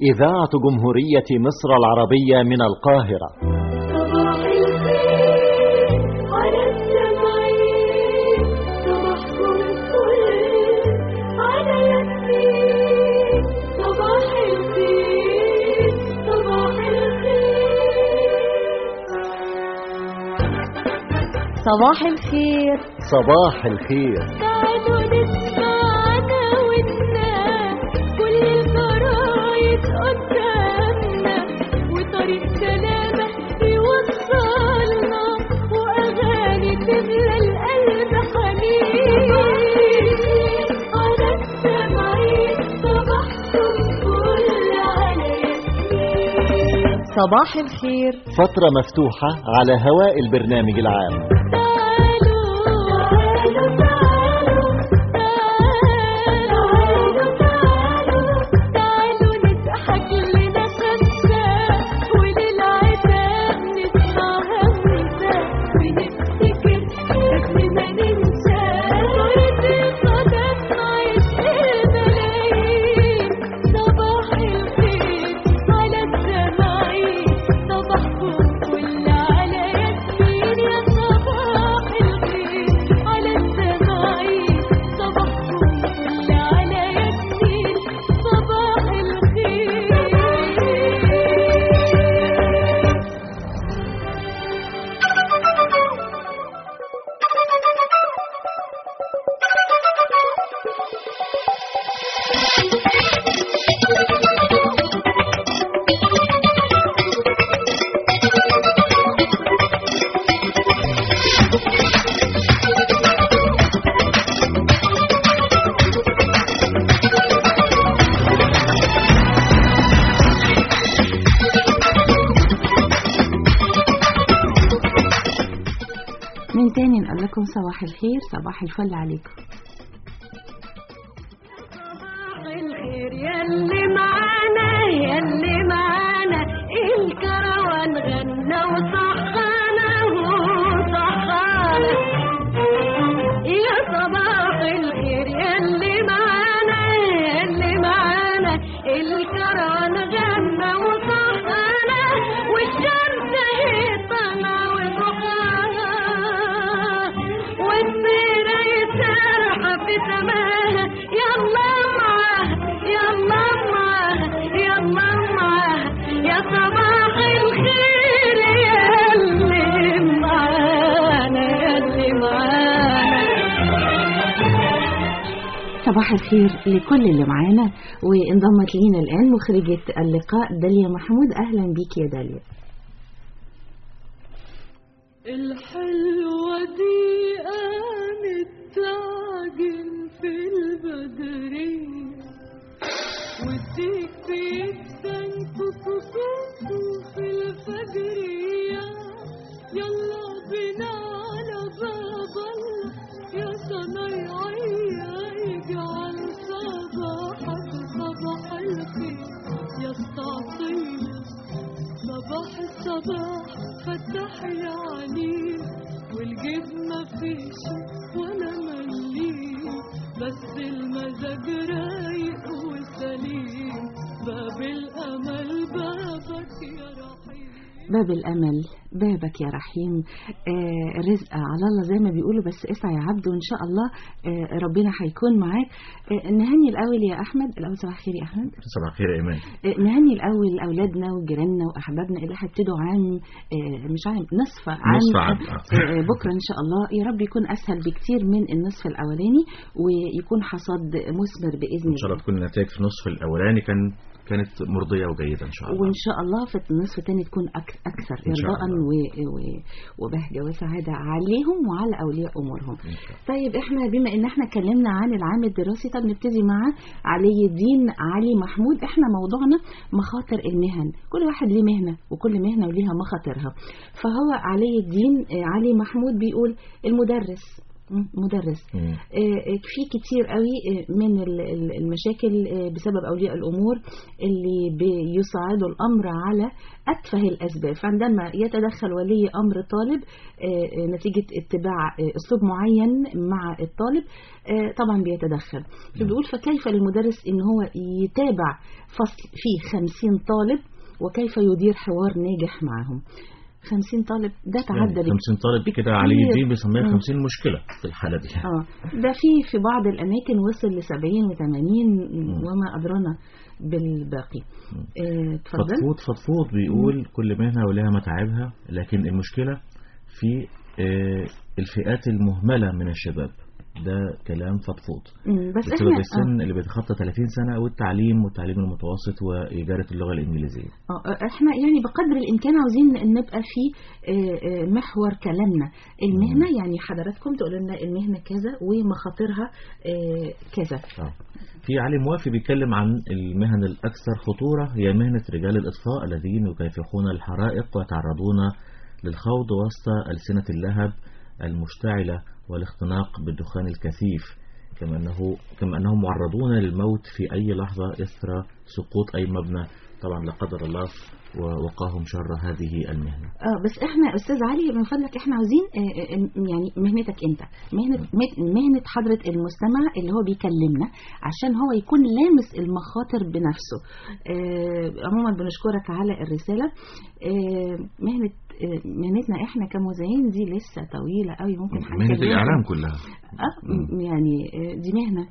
إذاعة جمهورية مصر العربية من القاهرة. صباح الخير على السمعين، صباحكم الفل على ياسمين. صباح الخير صباح الخير صباح الخير صباح الخير. تعالوا نسمعنا وننام، كل الجرايد قدامنا وطريق سلامة يوصلنا، وأغاني تملى القلب حنين. على السمعين صباحكم فل على ياسمين. صباح الخير فترة مفتوحة على هواء البرنامج العام. من تاني نقول لكم صباح الخير صباح الفل عليكم. صباح الخير يلي معانا يلي معانا، الكروان غنى وصحانا وصحانا. يا صباح الخير يلي معانا يلي معانا، الكروان غنى وصحانا، والشمس هي طالعة وضحاها، والطيرة يسرحة في سماها. يلا معاها يلا معاها يلا معاها، يا صباح الخير يلي معانا يلي معانا. صباح الخير لكل اللي معانا. وانضمت لينا الآن مخرجة اللقاء داليا محمود. أهلا بيك يا داليا. الحلوة دي قامت تعجن في البدرية، والديك بيتنفخ في الفجرية. يلا بينا على باب الله يا صنايعية، يجعل صباحك صباح الخير يا استعطية. صباح الصباح فتح يا عليل، والجيب مفيش ولا مليل، بس المزاج رايق وسليم. باب الأمل بابك يا رحيم، باب الأمل بابك يا رحيم. رزق على الله زي ما بيقولوا، بس اسعى يا عبد وإن شاء الله ربنا هيكون معاك. نهني الأول يا أحمد. الأول صباح الخير يا أحمد. صباح الخير يا إيمان. نهني الأول أولادنا وجيراننا وأحبابنا اللي هيبتدوا عام مش عام نصف عام بكرة إن شاء الله. يا رب يكون أسهل بكتير من النصف الأولاني، ويكون حصاد مثمر بإذن الله. إن شاء الله تكون النتائج في النصف الأولاني كانت مرضية وجيدة إن شاء الله، وإن شاء الله في النصف الثاني تكون أكثر إرضاء وبهجة وسعادة عليهم وعلى أولياء أمورهم. طيب إحنا بما إن إحنا اتكلمنا عن العام الدراسي، طب نبتدي مع علي الدين علي محمود. إحنا موضوعنا مخاطر المهن، كل واحد ليه مهنة وكل مهنة وليها مخاطرها. فهو علي الدين علي محمود بيقول المدرس مدرس. في كتير قوي من المشاكل بسبب أولياء الأمور اللي بيصعدوا الأمر على أتفه الأسباب. فعندما يتدخل ولي أمر طالب نتيجة اتباع أسلوب معين مع الطالب طبعا بيتدخل. بيقول فكيف للمدرس إن هو يتابع فصل فيه 50 طالب وكيف يدير حوار ناجح معهم. 50 طالب ده تعدى 50 طالب كده على يدين بيسميها 50 مشكلة في الحالة دي. ده في بعض الأماكن وصل ل70 و80 وما أدرانا بالباقي. فضفوض بيقول كل مهنة ولها متاعبها، لكن المشكلة في الفئات المهملة من الشباب. ده كلام فضفوض بسبب السن اللي بيتخطى 30 سنة والتعليم المتوسط وإجارة اللغة الإنجليزية. احنا يعني بقدر الإمكان عاوزين نبقى في محور كلامنا المهنة. يعني حضراتكم تقولوا لنا المهنة كذا ومخاطرها كذا. في علي موافي بيتكلم عن المهن الأكثر خطورة، هي مهنة رجال الإطفاء الذين يكافحون الحرائق ويتعرضون للخوض وسط ألسنة اللهب المشتعلة والاختناق بالدخان الكثيف، كما أنهم معرضون للموت في أي لحظة إثر سقوط أي مبنى، طبعا لا قدر الله ووقاهم شر هذه المهنة. بس احنا أستاذ علي من فضلك احنا عاوزين يعني مهنتك انت، مهنة حضرة المستمع اللي هو بيكلمنا عشان هو يكون لامس المخاطر بنفسه. عموما بنشكرك على الرسالة. مهنتنا احنا كمذيعين دي لسه طويلة قوي، ممكن مهنة الإعلام كلها يعني دي مهنة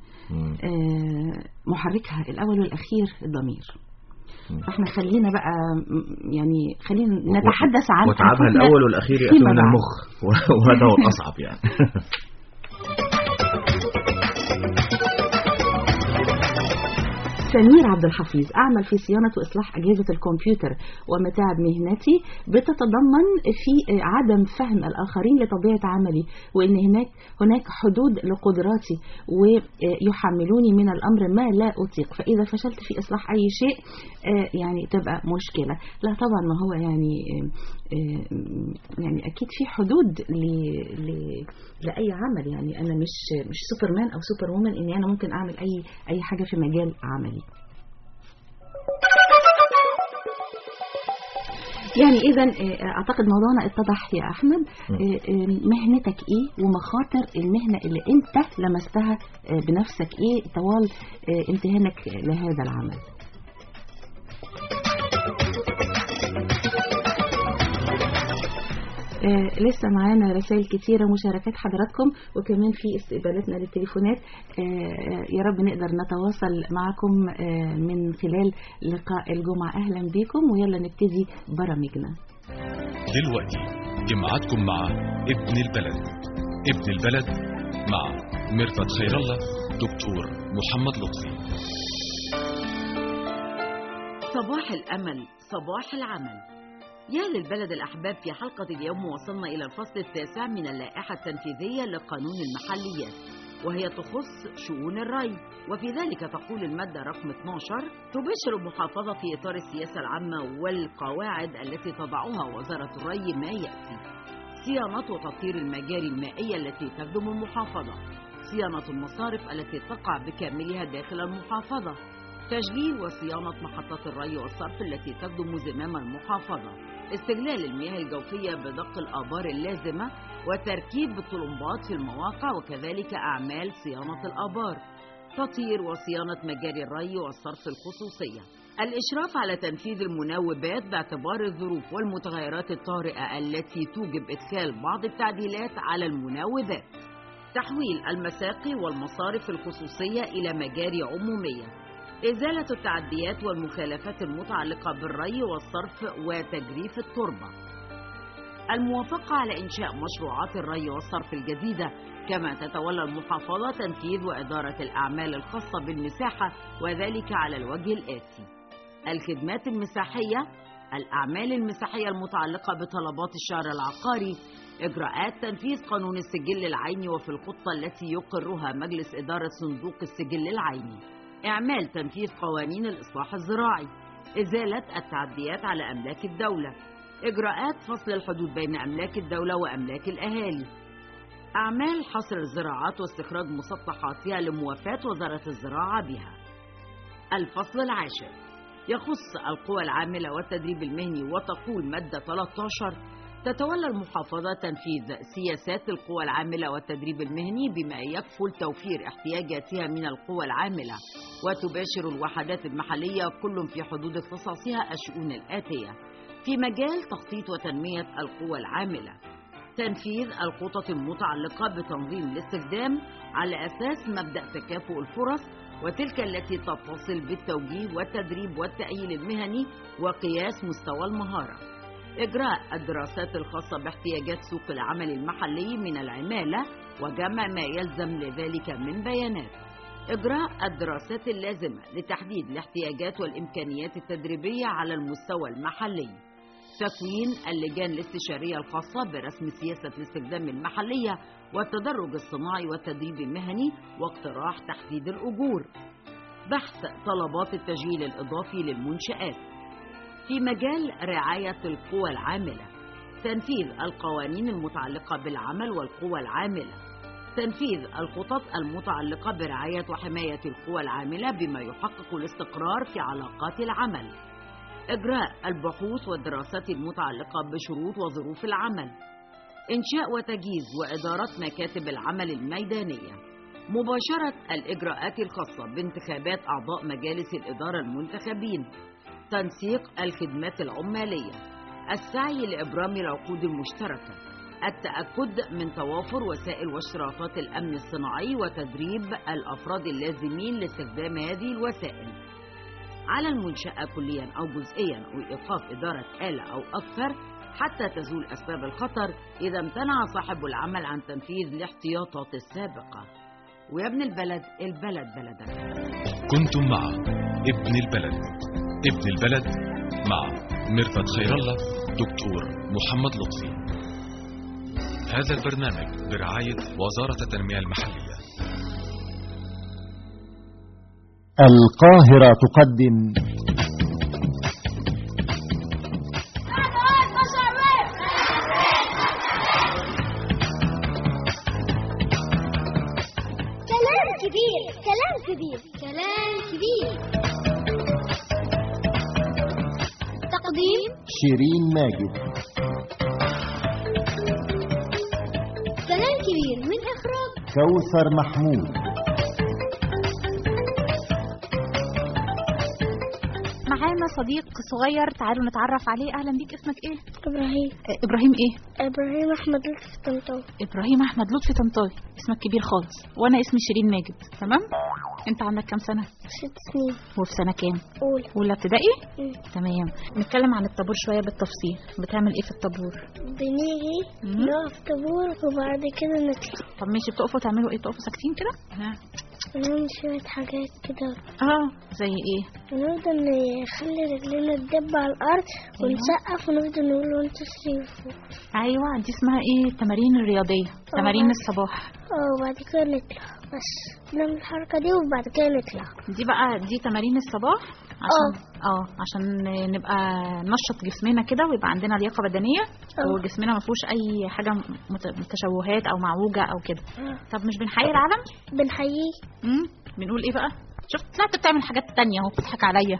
محركها الأول والأخير الضمير. فاحنا خلينا بقى يعني خلينا نتحدث عن وتعبها الأول والأخير يأتي من المخ وهذا هو الأصعب يعني. سمير عبد الحفيظ أعمل في صيانة وإصلاح أجهزة الكمبيوتر، ومتاعب مهنتي بتتضمن في عدم فهم الآخرين لطبيعة عملي، وإن هناك حدود لقدراتي ويحملوني من الأمر ما لا أطيق، فإذا فشلت في إصلاح أي شيء يعني تبقى مشكلة. لا طبعا ما هو يعني أكيد في حدود لأي عمل. يعني أنا مش سوبرمان أو سوبر وومن إني أنا ممكن أعمل أي حاجة في مجال عملي. يعني إذا أعتقد موضوعنا اتضح يا أحمد. مهنتك إيه ومخاطر المهنة اللي أنت لمستها بنفسك إيه طوال امتهانك لهذا العمل. لسه معانا رسائل كتيرة، مشاركات حضراتكم، وكمان في استقبالاتنا للتليفونات. يا رب نقدر نتواصل معكم من خلال لقاء الجمعة. أهلا بكم ويلا نبتدي برامجنا دلوقتي. جمعتكم مع ابن البلد مع ميرفت خير الله دكتور محمد لطفي. صباح الأمل، صباح العمل. يا للبلد الأحباب، في حلقة اليوم وصلنا إلى الفصل 9 من اللائحة التنفيذية لقانون المحليات، وهي تخص شؤون الري. وفي ذلك تقول المادة رقم 12: تبشر المحافظة في إطار السياسة العامة والقواعد التي تضعها وزارة الري ما يأتي: صيانة وتطهير المجاري المائية التي تخدم المحافظة، صيانة المصارف التي تقع بكاملها داخل المحافظة، تشغيل وصيانة محطات الري والصرف التي تخدم زمام المحافظة، استغلال المياه الجوفية بدق الآبار اللازمة وتركيب الطلمبات في المواقع، وكذلك أعمال صيانة الآبار، تطهير وصيانة مجاري الري والصرف الخصوصية، الإشراف على تنفيذ المناوبات باعتبار الظروف والمتغيرات الطارئة التي توجب إدخال بعض التعديلات على المناوبات، تحويل المساقي والمصارف الخصوصية إلى مجاري عمومية، إزالة التعديات والمخالفات المتعلقة بالري والصرف وتجريف التربة، الموافقة على إنشاء مشروعات الري والصرف الجديدة، كما تتولى المحافظة تنفيذ وإدارة الأعمال الخاصة بالمساحة، وذلك على الوجه الآتي: الخدمات المساحية، الأعمال المساحية المتعلقة بطلبات الشهر العقاري، إجراءات تنفيذ قانون السجل العيني وفي الخطة التي يقرها مجلس إدارة صندوق السجل العيني، إعمال تنفيذ قوانين الإصلاح الزراعي، إزالة التعديات على أملاك الدولة، إجراءات فصل الحدود بين أملاك الدولة وأملاك الأهالي، أعمال حصر الزراعات واستخراج مسطحاتها لموافاة وزارة الزراعة بها. الفصل العاشر يخص القوى العاملة والتدريب المهني، وتقول مادة 13: تتولى المحافظة تنفيذ سياسات القوى العاملة والتدريب المهني بما يكفل توفير احتياجاتها من القوى العاملة، وتباشر الوحدات المحلية كل في حدود اختصاصها الشؤون الآتية: في مجال تخطيط وتنمية القوى العاملة، تنفيذ الخطط المتعلقة بتنظيم الاستخدام على أساس مبدأ تكافؤ الفرص، وتلك التي تتصل بالتوجيه والتدريب والتأهيل المهني وقياس مستوى المهارة، إجراء الدراسات الخاصة باحتياجات سوق العمل المحلي من العمالة وجمع ما يلزم لذلك من بيانات، إجراء الدراسات اللازمة لتحديد الاحتياجات والإمكانيات التدريبية على المستوى المحلي، تكوين اللجان الاستشارية الخاصة برسم سياسة الاستخدام المحلية والتدرج الصناعي والتدريب المهني واقتراح تحديد الأجور، بحث طلبات التشغيل الإضافي للمنشآت. في مجال رعاية القوى العاملة، تنفيذ القوانين المتعلقة بالعمل والقوى العاملة، تنفيذ الخطط المتعلقة برعاية وحماية القوى العاملة بما يحقق الاستقرار في علاقات العمل، إجراء البحوث والدراسات المتعلقة بشروط وظروف العمل، إنشاء وتجهيز وإدارة مكاتب العمل الميدانية، مباشرة الإجراءات الخاصة بانتخابات أعضاء مجالس الإدارة المنتخبين، تنسيق الخدمات العمالية، السعي لإبرام العقود المشتركة، التأكد من توافر وسائل واشتراطات الأمن الصناعي وتدريب الأفراد اللازمين لاستخدام هذه الوسائل. على المنشأة كليا أو جزئيا أو إيقاف إدارة آلة أو أكثر حتى تزول أسباب الخطر إذا امتنع صاحب العمل عن تنفيذ الاحتياطات السابقة. ويا ابن البلد، البلد بلدك. كنتم مع ابن البلد. ابن البلد مع ميرفت خير الله، دكتور محمد لطفي. هذا البرنامج برعاية وزارة التنمية المحلية. القاهرة تقدم كلام كبير، كلام كبير، كلام كبير. تقديم شيرين ماجد. كلام كبير من إخراج كوثر محمود. معانا صديق صغير، تعالوا نتعرف عليه. اهلا بيك، اسمك ايه؟ إبراهيم. ابراهيم ايه؟ إبراهيم أحمد لطفي طنطاوي. ابراهيم احمد لطفي طنطاوي، اسمك كبير خالص. وانا اسمي شيرين ماجد. تمام. انت عندك كام سنه؟ 6 سنين. وفي سنه كام؟ أولى ابتدائي. تمام. نتكلم عن الطابور شويه بالتفصيل. بتعمل ايه في الطابور؟ بنيجي نقف طابور وبعد كده نطلع. طب ماشي، بتقفوا تعملوا ايه؟ بتقفوا ساكتين كده؟ ونعمل شوية حاجات كده. زي ايه؟ ونفضل نخلي رجلنا تدب على الأرض ونسقف ونفضل نقول وانتوا فوق. ايوه، دي اسمها ايه؟ التمارين الرياضيه، تمارين الصباح. وبعد كده نطلع، بس نعمل الحركة دي وبعد كده نطلع. دي بقى دي تمارين الصباح عشان نبقى ننشط جسمنا كده ويبقى عندنا لياقة بدنية وجسمنا ما فيهوش اي حاجة متشوهات او معوجة او كده. طب مش بنحيي العلم؟ بنحييه. بنقول ايه بقى؟ شفت، طلعت بتعمل حاجات تانية اهو، بتضحك عليا.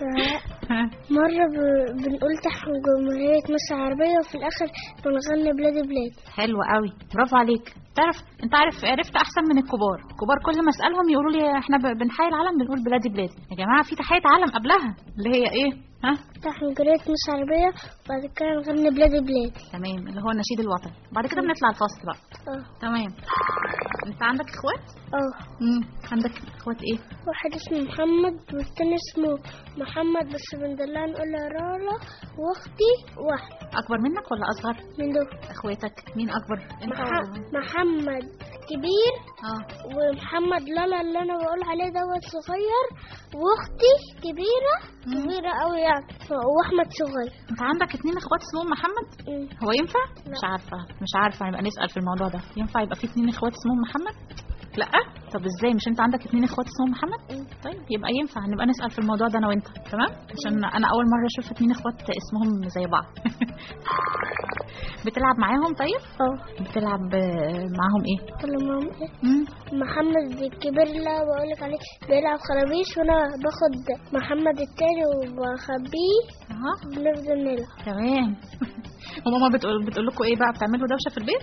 مرة بنقول تحت جمهورية مصر العربية وفي الآخر بنغني بلادي بلادي. حلو قوي، برافو عليك. انت عرفت احسن من الكبار. الكبار كل ما اسالهم يقولوا لي احنا بنحيي العلم بنقول بلادي بلادي. يا جماعة في تحية علم قبلها اللي هي ايه؟ تحت جمهورية مصر العربية وبعد كده نغني بلادي بلادي. تمام، اللي هو النشيد الوطني. بعد كده بنطلع الفصل بقى. تمام. انت عندك اخوات؟ عندك اخوات ايه؟ واحد اسمه محمد والتاني اسمه محمد، بس بندلعها نقول له رالا. واختي واحدة. اكبر منك ولا اصغر؟ من دول. اخواتك مين اكبر؟ انت محمد كبير ومحمد لالا اللي انا بقول عليه دوت صغير، واختي كبيرة قوي يعني، واحمد صغير. انت عندك 2 اخوات اسمهم محمد؟ هو ينفع؟ مش عارفة نبقى نسأل في الموضوع ده. ينفع يبقى في 2 اخوات اسمهم محمد؟ لا. طب ازاي؟ مش انت عندك 2 اخوات اسمهم محمد؟ طيب يبقى ينفع نبقى نسأل في الموضوع ده انا وانت. تمام، عشان انا اول مرة اشوف 2 اخوات اسمهم زي بعض. بتلعب معاهم طيب؟ بتلعب معاهم ايه؟ محمد الكبير اللي بقولك عليه بيلعب خرابيش، وانا باخد محمد التاني وبخبيه بنفضل نلعب. تمام. وماما بتقول لكم ايه بقى؟ بتعملوا دوشه في البيت؟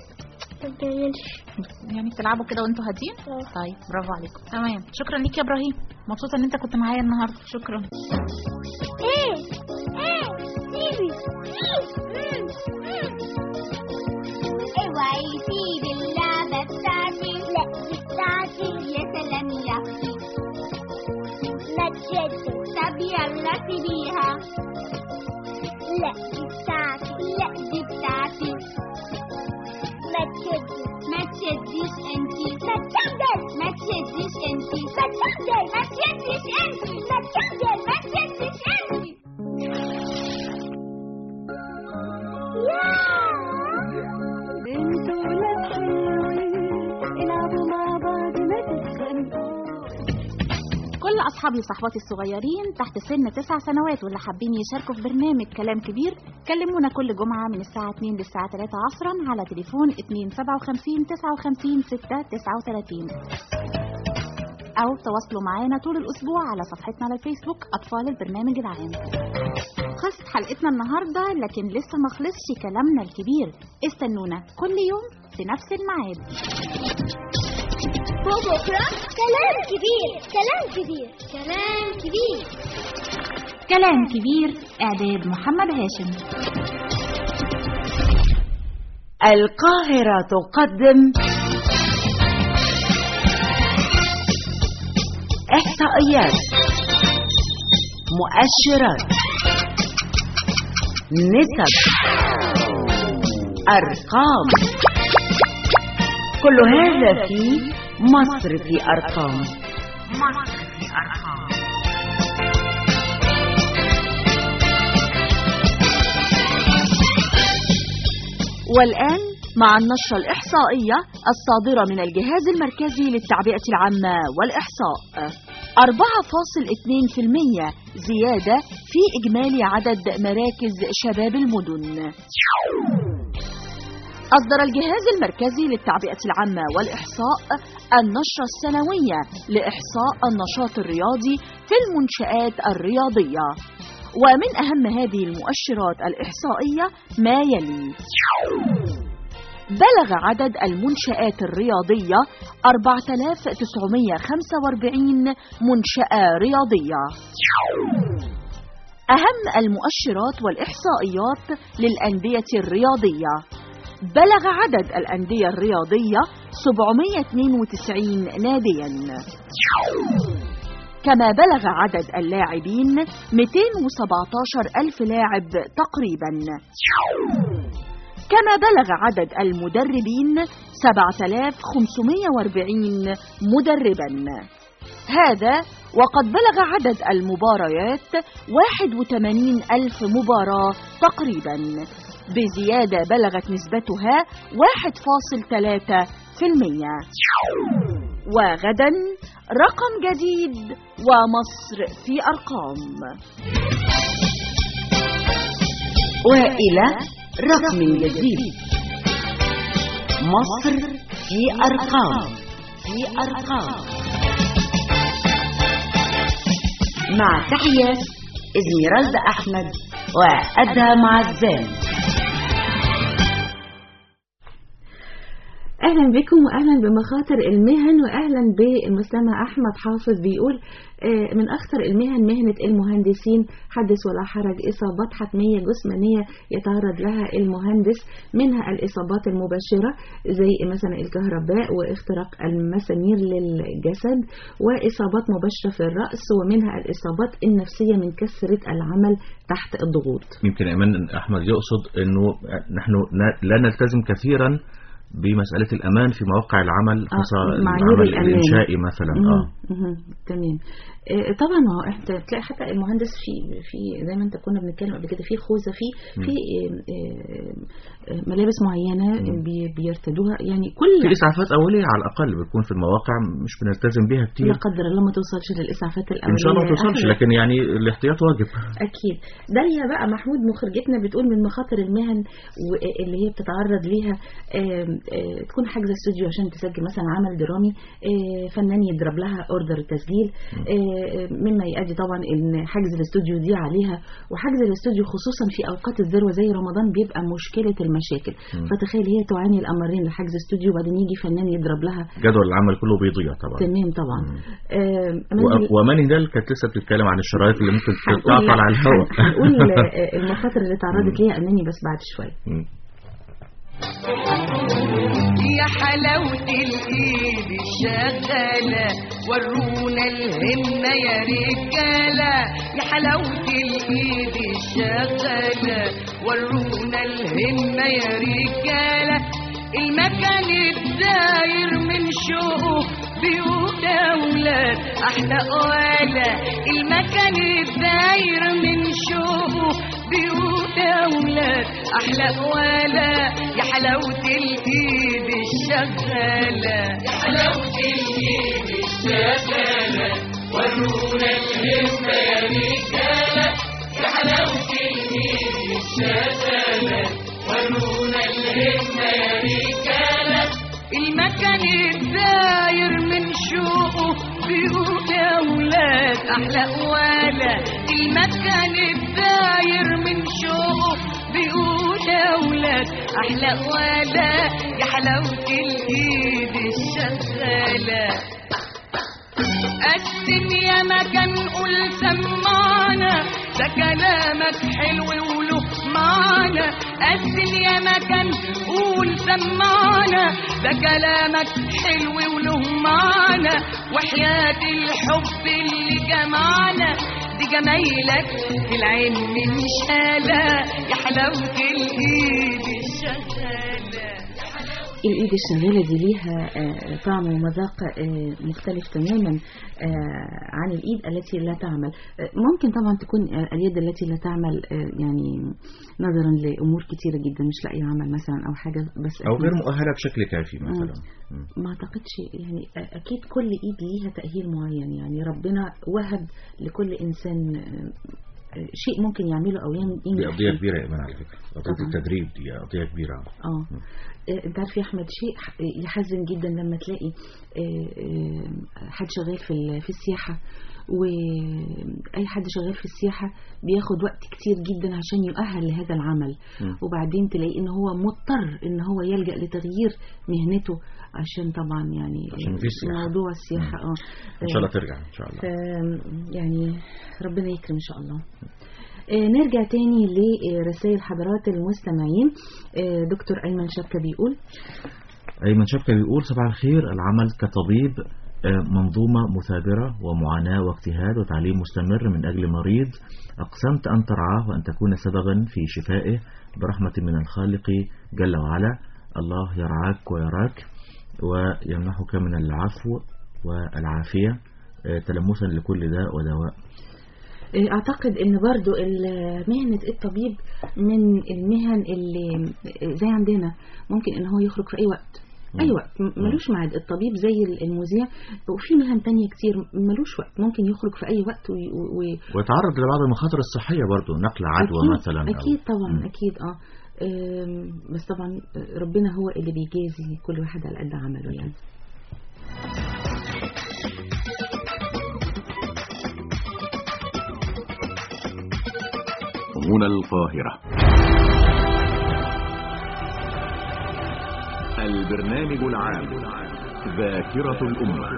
يعني بتلعبوا كده وانتوا هادين؟ طيب برافو عليكم. تمام، شكرا ليك يا ابراهيم، مبسوطه ان انت كنت معايا النهارده. شكرا. اوعي سيبي اللعبه بتاعتي. لا دي بتاعتي. يا سلام يا اختي، ما تشدي. طب يلا سيبيها. لا دي بتاعتي. لا دي بتاعتي. ما تشدي. ما تشديش انتي. ما تشدي. ما تشديش انتي. ما تشدي. ما تشديش انتي. ما تشدي. ما تشديش انتي. انتوا ولاد حلوين العبوا مع بعض ما تتخانقوا. كل أصحابي وصحباتي الصغيرين تحت سن 9 سنوات واللي حابين يشاركوا في برنامج كلام كبير كلمونا كل جمعة من الساعة 2 للساعة 3 عصرا على تليفون 257 59 6 39 أو تواصلوا معانا طول الأسبوع على صفحتنا على الفيسبوك أطفال البرنامج العام. خلصت حلقتنا النهاردة، لكن لسه ما خلصش كلامنا الكبير. استنونا كل يوم في نفس الميعاد. بكرة كلام كبير. كلام كبير. كلام كبير. كلام كبير، إعداد محمد هاشم. القاهرة تقدم إحصائيات، مؤشرات، نسب، أرقام، كل هذا في مصر في أرقام. مصر في أرقام. والآن مع النشرة الإحصائية الصادرة من الجهاز المركزي للتعبئة العامة والإحصاء. 4.2% زيادة في إجمالي عدد مراكز شباب المدن. أصدر الجهاز المركزي للتعبئة العامة والإحصاء النشرة السنوية لإحصاء النشاط الرياضي في المنشآت الرياضية، ومن أهم هذه المؤشرات الإحصائية ما يلي: بلغ عدد المنشآت الرياضية 4945 منشأة رياضية. أهم المؤشرات والإحصائيات للأندية الرياضية: بلغ عدد الأندية الرياضية 792 ناديا، كما بلغ عدد اللاعبين 217 ألف لاعب تقريبا، كما بلغ عدد المدربين 7540 مدربا. هذا وقد بلغ عدد المباريات 81 ألف مباراة تقريبا، بزيادة بلغت نسبتها 1.3%. وغدا رقم جديد ومصر في أرقام. وإلى رقم جديد، مصر في أرقام. في أرقام. مع تحيات إزميرالدا أحمد وأدهم عزام. أهلا بكم وأهلا بمخاطر المهن، وأهلا بالمستمع أحمد حافظ بيقول من أخطر المهن مهنة المهندسين، حدث ولا حرج، إصابات حتمية جسمانية يتعرض لها المهندس، منها الإصابات المباشرة زي مثلا الكهرباء واختراق المسامير للجسد، وإصابات مباشرة في الرأس، ومنها الإصابات النفسية من كثرة العمل تحت الضغوط. يمكن إيمان أحمد يقصد أنه نحن لا نلتزم كثيرا بمسألة الأمان في مواقع العمل، معايير العمل الإنشائي مثلا. تمام. طبعا هو انت بتلاقي حتى المهندس في زي ما انت كنا بنتكلم قبل كده في خوذه في ملابس معينه بيرتدوها، يعني كل في اسعافات اوليه على الاقل بتكون في المواقع مش بنلتزم بيها كتير. لا قدر الله ما توصلش للاسعافات الاوليه ان شاء الله ما توصلش، لكن يعني الاحتياط واجب. اكيد. داليا بقى محمود مخرجتنا بتقول من مخاطر المهن اللي هي بتتعرض ليها تكون حاجزه استوديو عشان تسجل مثلا عمل درامي، فنان يضرب لها اوردر تسجيل، مما يؤدي طبعا ان حجز الاستوديو دي عليها، وحجز الاستوديو خصوصا في اوقات الذروه زي رمضان بيبقى مشكله المشاكل. فتخيل هي تعاني الامرين، لحجز استوديو وبعدين يجي فنان يضرب لها، جدول العمل كله بيضيع طبعا. تمام طبعا. وماني دال كانت لسه بتتكلم عن الشرايط اللي ممكن تتعطل على الهواء. هنقول المخاطر اللي تعرضت ليها أماني بس بعد شويه. يا حلاوة الإيد الشغالة ورونا الهمة يا رجالة، يا حلاوة الإيد الشغالة ورونا الهمة يا رجالة، المكان الداير من شوق بيوت أولاد أحلى قوالة، المكان الداير من شوق بيوت أولاد أحلى قوالة، يا حلاوة الإيد الشغالة، يا حلاوة الإيد الشغالة ورونا الهمة يا رجالة، يا حلاوة الإيد الشغالة ورونا الهمة يا رجالة، المكان الداير من شوقه بيوت أولاد أحلى قوالة، المكان الداير من شوقه بيوت أولاد أحلى قوالة، يا حلاوة الإيد الشغالة. قسم يا مكان قول سمعنا، ده كلامك حلو وله معنى، قسم يا مكان قول سمعنا، ده كلامك حلو وله معنى، وحياة الحب اللي جمعنا دي جمايلك في العين من شالة، يا حلاوة الإيد الشغالة. الإيد الشغالة دي ليها طعم ومذاق مختلف تماما عن الإيد التي لا تعمل. ممكن طبعا تكون اليد التي لا تعمل يعني نظرا لأمور كتيرة جدا مش لاقي عمل مثلا أو حاجة، بس أو غير مؤهلة بشكل كافي مثلا. ما أعتقدش يعني، أكيد كل إيد ليها تأهيل معين، يعني ربنا وهب لكل إنسان شيء ممكن يعمله أو ينجح. دي قضية كبيرة يا إيمان على فكرة، قضية التدريب دي قضية كبيرة. انت عارف يا احمد شيء يحزن جدا لما تلاقي حد شغال في السياحة، واي حد شغال في السياحة بياخد وقت كتير جدا عشان يؤهل لهذا العمل، وبعدين تلاقي ان هو مضطر ان هو يلجأ لتغيير مهنته عشان طبعا يعني عشان في موضوع السياحة. ان شاء الله ترجع ان شاء الله، يعني ربنا يكرم ان شاء الله. نرجع تاني لرسائل حضرات المستمعين. دكتور أيمن شبكة بيقول صباح الخير، العمل كطبيب منظومة مثابرة ومعاناة واجتهاد وتعليم مستمر من أجل مريض أقسمت أن ترعاه وأن تكون سببا في شفائه برحمة من الخالق جل وعلا. الله يرعاك ويراك ويمنحك من العفو والعافية تلمسا لكل داء ودواء. اعتقد ان برضو مهنة الطبيب من المهن اللي زي عندنا ممكن ان هو يخرج في اي وقت ملوش ميعاد. الطبيب زي المذيع، وفي مهن تانية كتير ملوش وقت، ممكن يخرج في اي وقت ويتعرض لبعض المخاطر الصحية برضو، نقل عدوى مثلا اكيد طبعا اكيد. بس طبعا ربنا هو اللي بيجازي كل واحد على قد عمله يعني. هنا القاهرة، البرنامج العام ذاكرة الأمة.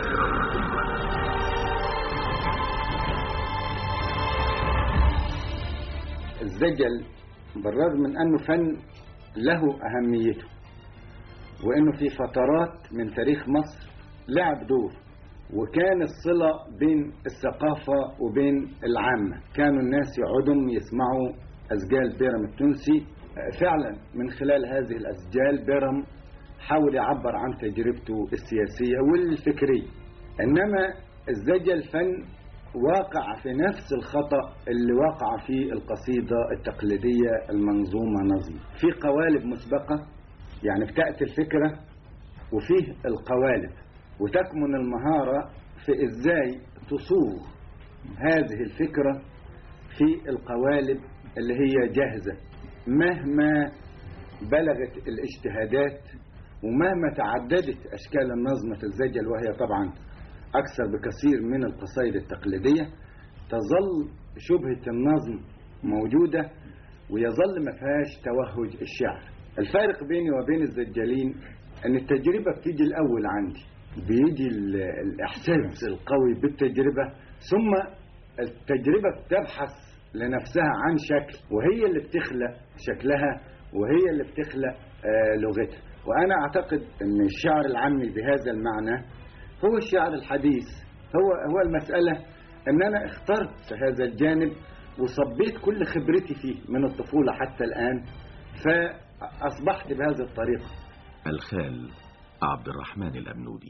الزجل بالرغم من أنه فن له أهميته، وأنه في فترات من تاريخ مصر لعب دور، وكان الصلة بين الثقافة وبين العامة، كانوا الناس يقعدوا يسمعوا أسجال بيرم التونسي. فعلا من خلال هذه الأسجال بيرم حاول يعبر عن تجربته السياسية والفكرية. إنما الزجل فن واقع في نفس الخطأ اللي وقع فيه القصيدة التقليدية المنظومة نظم. في قوالب مسبقة، يعني بتأتي الفكرة وفيه القوالب، وتكمن المهارة في إزاي تصوغ هذه الفكرة في القوالب اللي هي جاهزة مهما بلغت الاجتهادات ومهما تعددت أشكال النظم في الزجل، وهي طبعا أكثر بكثير من القصائد التقليدية، تظل شبهة النظم موجودة ويظل ما فيهاش توهج الشعر. الفارق بيني وبين الزجالين أن التجربة بتيجي الأول عندي، بيجي الإحساس القوي بالتجربة، ثم التجربة بتبحث لنفسها عن شكل، وهي اللي بتخلق شكلها وهي اللي بتخلق لغتها. وأنا أعتقد أن الشعر العامي بهذا المعنى هو الشعر الحديث. هو المسألة أن أنا اخترت هذا الجانب وصبيت كل خبرتي فيه من الطفولة حتى الآن، فأصبحت بهذه الطريقة. الخال عبد الرحمن الأبنودي.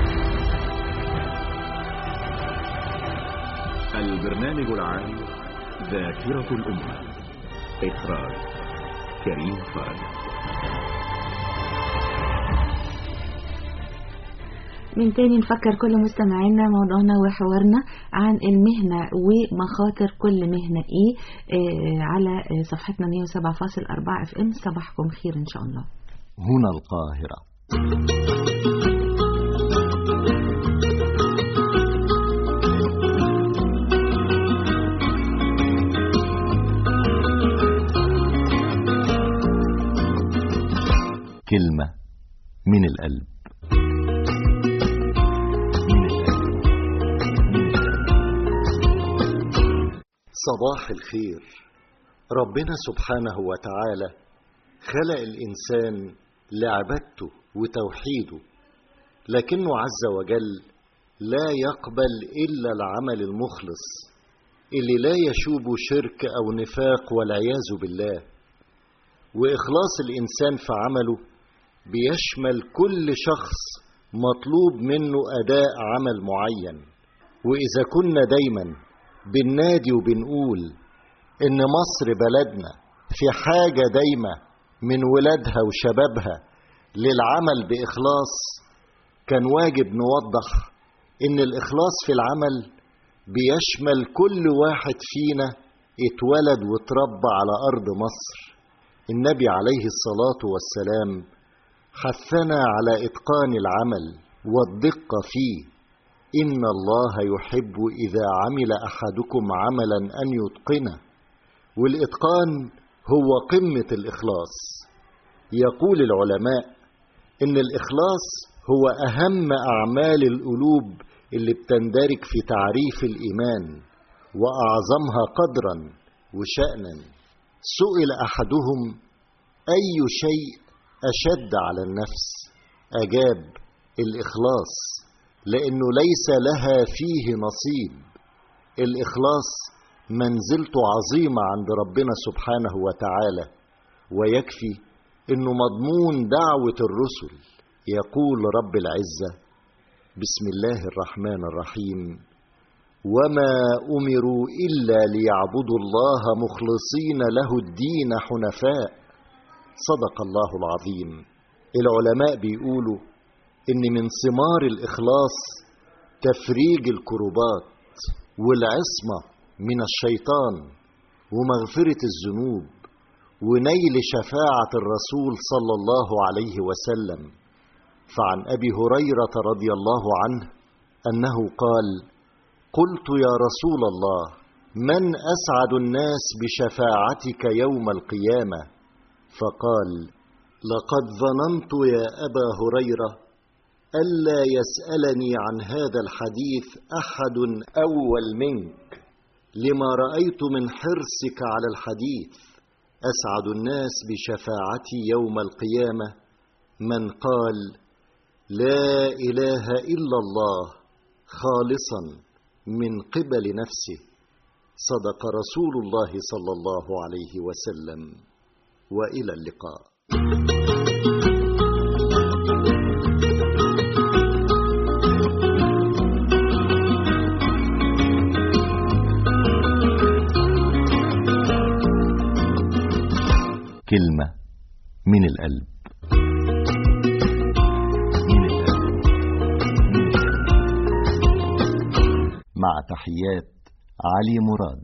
البرنامج العام ذاكرة الأمة، إخراج كريم فرج. من تاني نفكر كل مستمعينا موضوعنا وحوارنا عن المهنة ومخاطر كل مهنة على صفحتنا 107.4 FM. صباحكم خير إن شاء الله. هنا القاهرة. كلمة من القلب. صباح الخير. ربنا سبحانه وتعالى خلق الإنسان لعبادته وتوحيده، لكنه عز وجل لا يقبل إلا العمل المخلص اللي لا يشوب شرك أو نفاق والعياذ بالله. وإخلاص الإنسان في عمله بيشمل كل شخص مطلوب منه أداء عمل معين. وإذا كنا دايما بننادي وبنقول إن مصر بلدنا في حاجة دايمة من ولادها وشبابها للعمل بإخلاص، كان واجب نوضح إن الإخلاص في العمل بيشمل كل واحد فينا اتولد وتربى على أرض مصر. النبي عليه الصلاة والسلام حثنا على إتقان العمل والدقة فيه. إن الله يحب إذا عمل أحدكم عملا أن يتقنه، والإتقان هو قمة الإخلاص. يقول العلماء إن الإخلاص هو أهم أعمال القلوب اللي بتندرج في تعريف الإيمان وأعظمها قدرا وشأنا. سئل أحدهم أي شيء أشد على النفس؟ أجاب الإخلاص، لأنه ليس لها فيه نصيب. الإخلاص منزلته عظيمة عند ربنا سبحانه وتعالى، ويكفي أنه مضمون دعوة الرسل. يقول رب العزة: بسم الله الرحمن الرحيم: وما أمروا إلا ليعبدوا الله مخلصين له الدين حنفاء. صدق الله العظيم. العلماء بيقولوا إن من ثمار الإخلاص تفريج الكربات والعصمة من الشيطان ومغفرة الذنوب ونيل شفاعة الرسول صلى الله عليه وسلم. فعن أبي هريرة رضي الله عنه أنه قال: قلت يا رسول الله من أسعد الناس بشفاعتك يوم القيامة؟ فقال: لقد ظننت يا أبا هريرة ألا يسألني عن هذا الحديث أحد أول منك، لما رأيت من حرصك على الحديث. أسعد الناس بشفاعتي يوم القيامة من قال: لا إله إلا الله خالصا من قبل نفسه. صدق رسول الله صلى الله عليه وسلم. وإلى اللقاء. كلمة من القلب. مع تحيات علي مراد.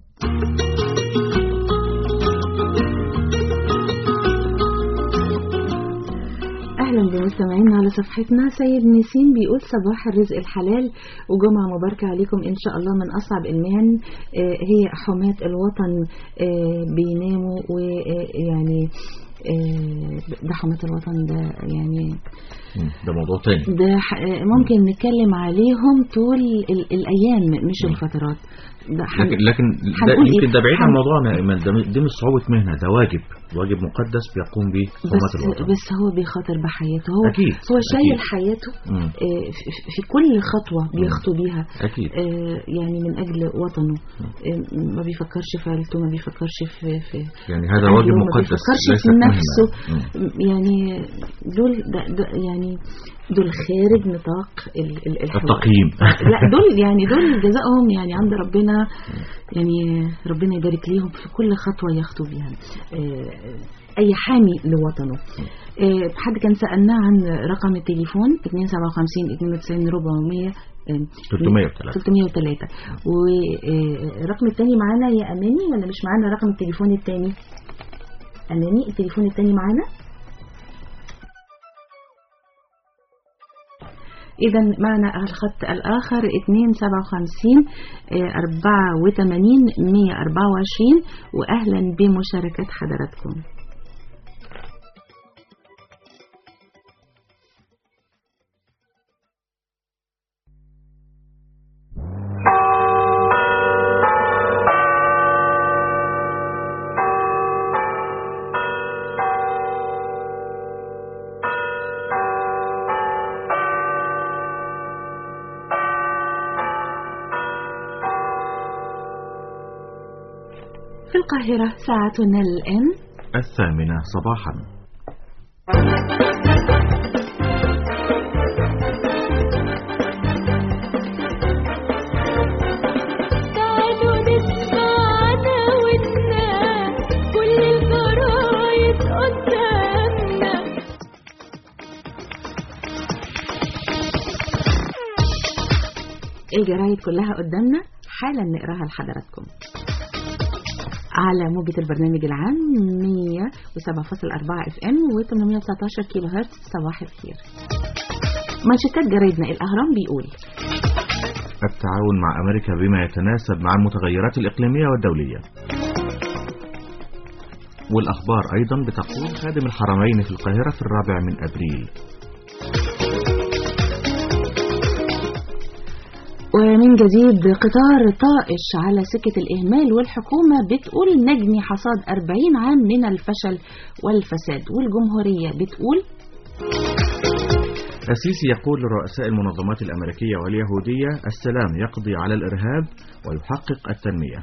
أهلا بمستمعينا على صفحتنا. سيد نسيم بيقول صباح الرزق الحلال وجمعة مباركة عليكم إن شاء الله. من أصعب المهن هي حماة الوطن، بيناموا ويعني ده حماة الوطن ده يعني ده موضوع تاني، ده ممكن نتكلم عليهم طول الأيام مش الفترات. لكن ده يمكن ده بعيد عن موضوعنا. دي مش صعوبة مهنة، ده واجب مقدس بيقوم به حماة الوطن. بس هو بيخاطر بحياته، هو أكيد. هو شايل حياته في كل خطوة بيخطو بيها أكيد. يعني من أجل وطنه. ما بيفكرش في عيلته، ما بيفكرش في يعني هذا واجب مقدس، ما بيفكرش في نفسه. يعني يعني دول خارج نطاق التقييم. لا دول جزائهم يعني عند ربنا، يعني ربنا يبارك ليهم في كل خطوة يخطو بيها. أي حامي لوطنه. حد كان سألنا عن رقم التليفون 257 92 400 303. والرقم الثاني معانا يا أماني ولا مش معانا؟ رقم التليفون الثاني أماني، التليفون الثاني معانا. إذا معنا الخط الآخر 257 84 124. وأهلا بمشاركة حضراتكم. في القاهرة ساعتنا الآن 8:00 صباحا. تعالوا نسمعنا والناس كل الجرايد قدامنا. الجرايد كلها قدامنا، حالا نقراها لحضراتكم على موجة البرنامج العام 107.4 FM و819 كيلو هرتز. صباح الخير. منشطات جرايدنا. الأهرام بيقول التعاون مع أمريكا بما يتناسب مع المتغيرات الإقليمية والدولية. والأخبار أيضا بتقول خادم الحرمين في القاهرة في 4 أبريل. ومن جديد قطار طائش على سكة الإهمال، والحكومة بتقول نجني حصاد 40 عام من الفشل والفساد. والجمهورية بتقول السيسي يقول لرؤساء المنظمات الأمريكية واليهودية السلام يقضي على الإرهاب ويحقق التنمية.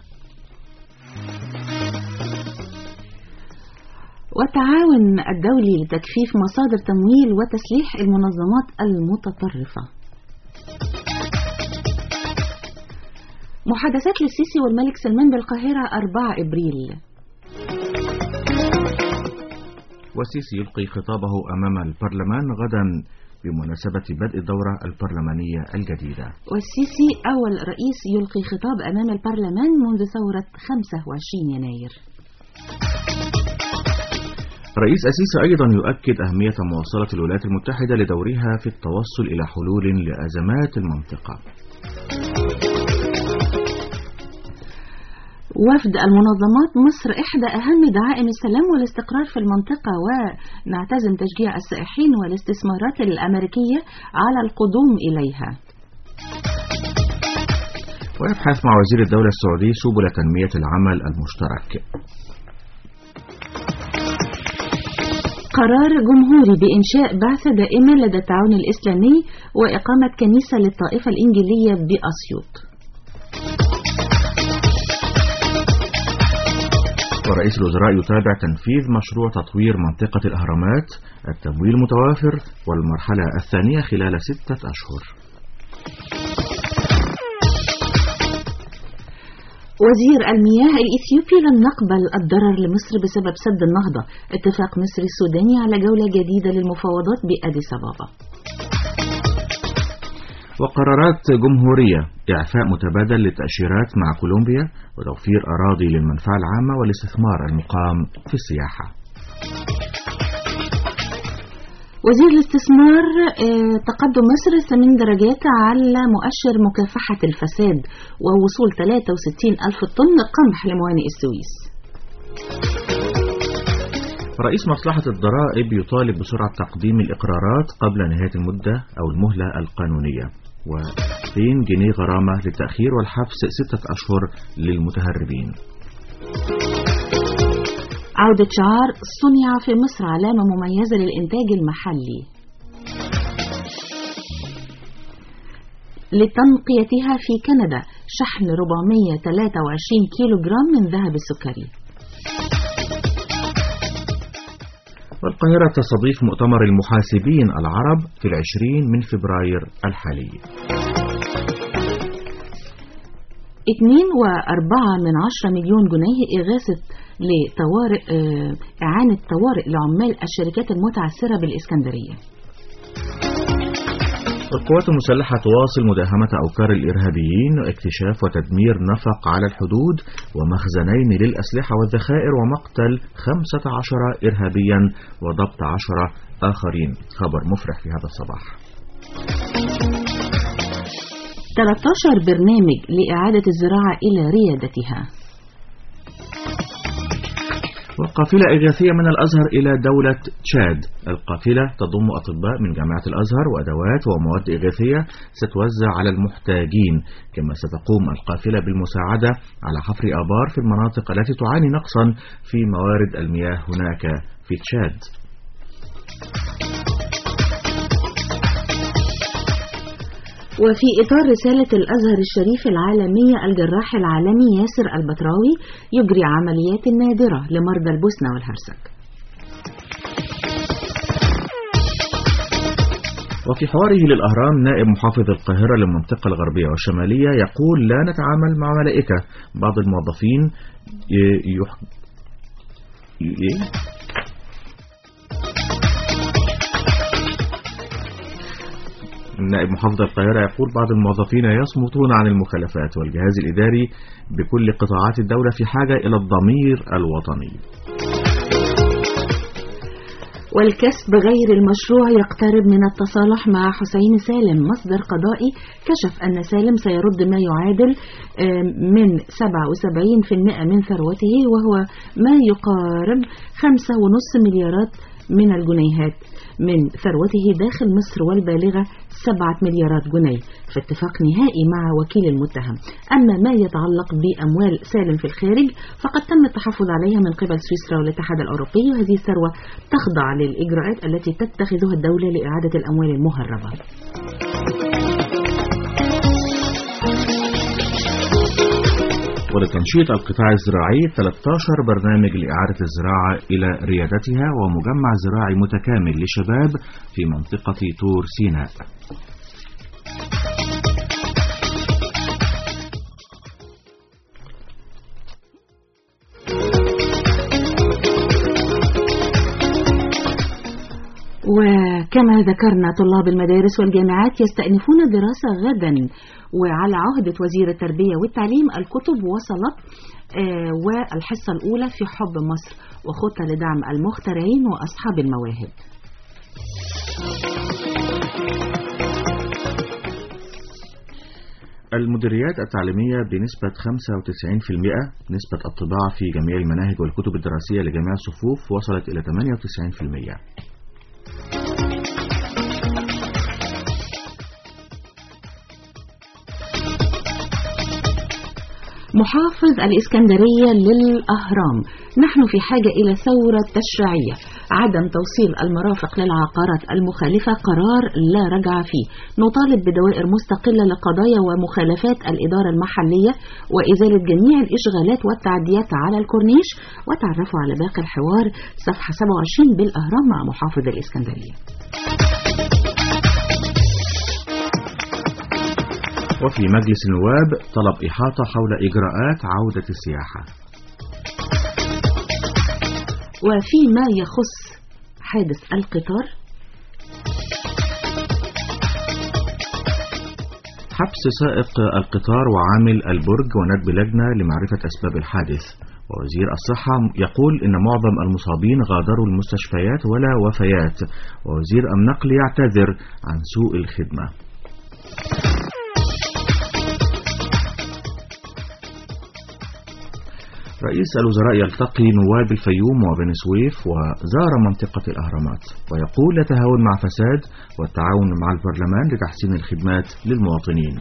والتعاون الدولي لتكثيف مصادر تمويل وتسليح المنظمات المتطرفة. محادثات للسيسي والملك سلمان بالقاهرة 4 أبريل. والسيسي يلقي خطابه أمام البرلمان غدا بمناسبة بدء الدورة البرلمانية الجديدة. والسيسي أول رئيس يلقي خطاب أمام البرلمان منذ ثورة 25 يناير. رئيس السيسي أيضا يؤكد أهمية مواصلة الولايات المتحدة لدورها في التوصل إلى حلول لأزمات المنطقة. وفد المنظمات مصر إحدى أهم دعائم السلام والاستقرار في المنطقة، ونعتزم تشجيع السائحين والاستثمارات الأمريكية على القدوم إليها. ويبحث مع وزير الدولة السعودي سبل تنمية العمل المشترك. قرار جمهوري بإنشاء بعثة دائمة لدى التعاون الإسلامي وإقامة كنيسة للطائفة الإنجيلية بأسيوط. ورئيس الوزراء يتابع تنفيذ مشروع تطوير منطقة الأهرامات، التمويل متوافر والمرحلة الثانية خلال 6 أشهر. وزير المياه الإثيوبي لم يقبل الضرر لمصر بسبب سد النهضة. اتفاق مصري السوداني على جولة جديدة للمفاوضات بأديس أبابا. وقرارات جمهورية: إعفاء متبادل للتأشيرات مع كولومبيا، وتوفير أراضي للمنفعة العامة والاستثمار المقام في السياحة. وزير الاستثمار: تقدم مصر 8 درجات على مؤشر مكافحة الفساد، ووصول 63 ألف طن قمح لموانئ السويس. رئيس مصلحة الضرائب يطالب بسرعة تقديم الإقرارات قبل نهاية المدة أو المهلة القانونية، و2 جنيه غرامة للتأخير، والحبس 6 أشهر للمتهربين. عودة شعار صنع في مصر علامة مميزة للإنتاج المحلي لتنقيتها في كندا. شحن 423 كيلو جرام من ذهب السكري. والقاهرة تستضيف مؤتمر المحاسبين العرب في 20 من فبراير الحالي. 2.4 مليون جنيه إغاثة لطوارئ إعانة طوارئ لعمال الشركات المتعثرة بالإسكندرية. القوات المسلحة تواصل مداهمة أوكار الإرهابيين واكتشاف وتدمير نفق على الحدود ومخزنين للأسلحة والذخائر، ومقتل 15 إرهابيا وضبط 10 آخرين. خبر مفرح في هذا الصباح. 13 برنامج لإعادة الزراعة إلى ريادتها. وقافلة إغاثية من الأزهر إلى دولة تشاد. القافلة تضم أطباء من جامعة الأزهر وأدوات ومواد إغاثية ستوزع على المحتاجين، كما ستقوم القافلة بالمساعدة على حفر آبار في المناطق التي تعاني نقصا في موارد المياه هناك في تشاد. وفي إطار رسالة الأزهر الشريف العالمية، الجراح العالمي ياسر البتراوي يجري عمليات نادرة لمرضى البوسنة والهرسك. وفي حواره للأهرام، نائب محافظ القاهرة للمنطقة الغربية والشمالية يقول: لا نتعامل مع ملائكة. بعض الموظفين نائب محافظ القاهرة يقول: بعض الموظفين يصمتون عن المخالفات، والجهاز الإداري بكل قطاعات الدولة في حاجة إلى الضمير الوطني. والكسب غير المشروع يقترب من التصالح مع حسين سالم. مصدر قضائي كشف أن سالم سيرد ما يعادل من 77% من ثروته، وهو ما يقارب 5.5 مليارات من الجنيهات من ثروته داخل مصر، والبالغة 7 مليارات جنيه، في اتفاق نهائي مع وكيل المتهم. أما ما يتعلق بأموال سالم في الخارج فقد تم التحفظ عليها من قبل سويسرا والاتحاد الأوروبي، وهذه الثروة تخضع للإجراءات التي تتخذها الدولة لإعادة الأموال المهربة. ولتنشيط القطاع الزراعي 13 برنامج لإعادة الزراعة إلى ريادتها، ومجمع زراعي متكامل لشباب في منطقة طور سيناء. وكما ذكرنا، طلاب المدارس والجامعات يستأنفون الدراسة غدا، وعلى عهدة وزير التربية والتعليم الكتب وصلت والحصة الأولى في حب مصر، وخطة لدعم المخترعين وأصحاب المواهب. المديريات التعليمية بنسبة 95%. نسبة الطباعة في جميع المناهج والكتب الدراسية لجميع الصفوف وصلت إلى 98%. محافظ الإسكندرية للأهرام: نحن في حاجة إلى ثورة تشريعية. عدم توصيل المرافق للعقارات المخالفة قرار لا رجع فيه. نطالب بدوائر مستقلة لقضايا ومخالفات الإدارة المحلية، وإزالة جميع الإشغالات والتعديات على الكورنيش. وتعرفوا على باقي الحوار صفحة 27 بالأهرام مع محافظ الإسكندرية. وفي مجلس النواب طلب إحاطة حول إجراءات عودة السياحة. وفيما يخص حادث القطار، حبس سائق القطار وعامل البرج وندب لجنة لمعرفة أسباب الحادث. ووزير الصحة يقول إن معظم المصابين غادروا المستشفيات ولا وفيات، ووزير النقل يعتذر عن سوء الخدمة. رئيس الوزراء يلتقي نواب الفيوم وبني سويف وزار منطقة الأهرامات، ويقول يتهاون مع فساد والتعاون مع البرلمان لتحسين الخدمات للمواطنين.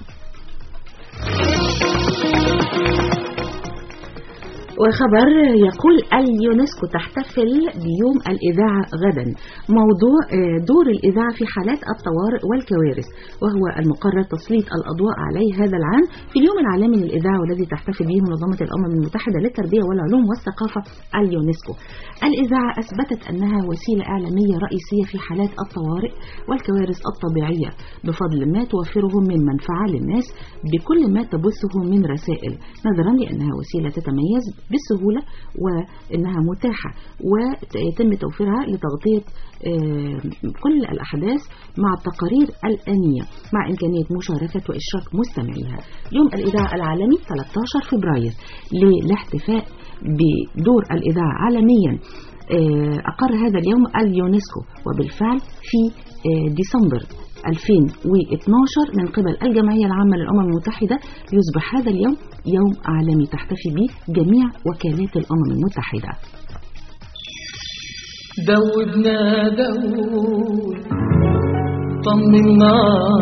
وخبر يقول اليونسكو تحتفل بيوم الإذاعة غدا. موضوع دور الإذاعة في حالات الطوارئ والكوارث، وهو المقرر تسليط الأضواء عليه هذا العام في اليوم العالمي للإذاعة، والذي تحتفل به منظمة الأمم المتحدة للتربية والعلوم والثقافة اليونسكو. الإذاعة أثبتت أنها وسيلة إعلامية رئيسية في حالات الطوارئ والكوارث الطبيعية، بفضل ما توفره من منفعة للناس بكل ما تبثه من رسائل، نظرا لأنها وسيلة تتميز بالسهولة وإنها متاحة ويتم توفيرها لتغطية كل الأحداث مع التقارير الآنية، مع إمكانية مشاركة وإشراك مستمعيها. يوم الإذاعة العالمي 13 فبراير للاحتفاء بدور الإذاعة عالميا أقر هذا اليوم اليونسكو، وبالفعل في ديسمبر 2012 من قبل الجمعية العامة للأمم المتحدة يصبح هذا اليوم يوم عالمي تحتفي به جميع وكالات الأمم المتحدة. دوبنا دوب طمنا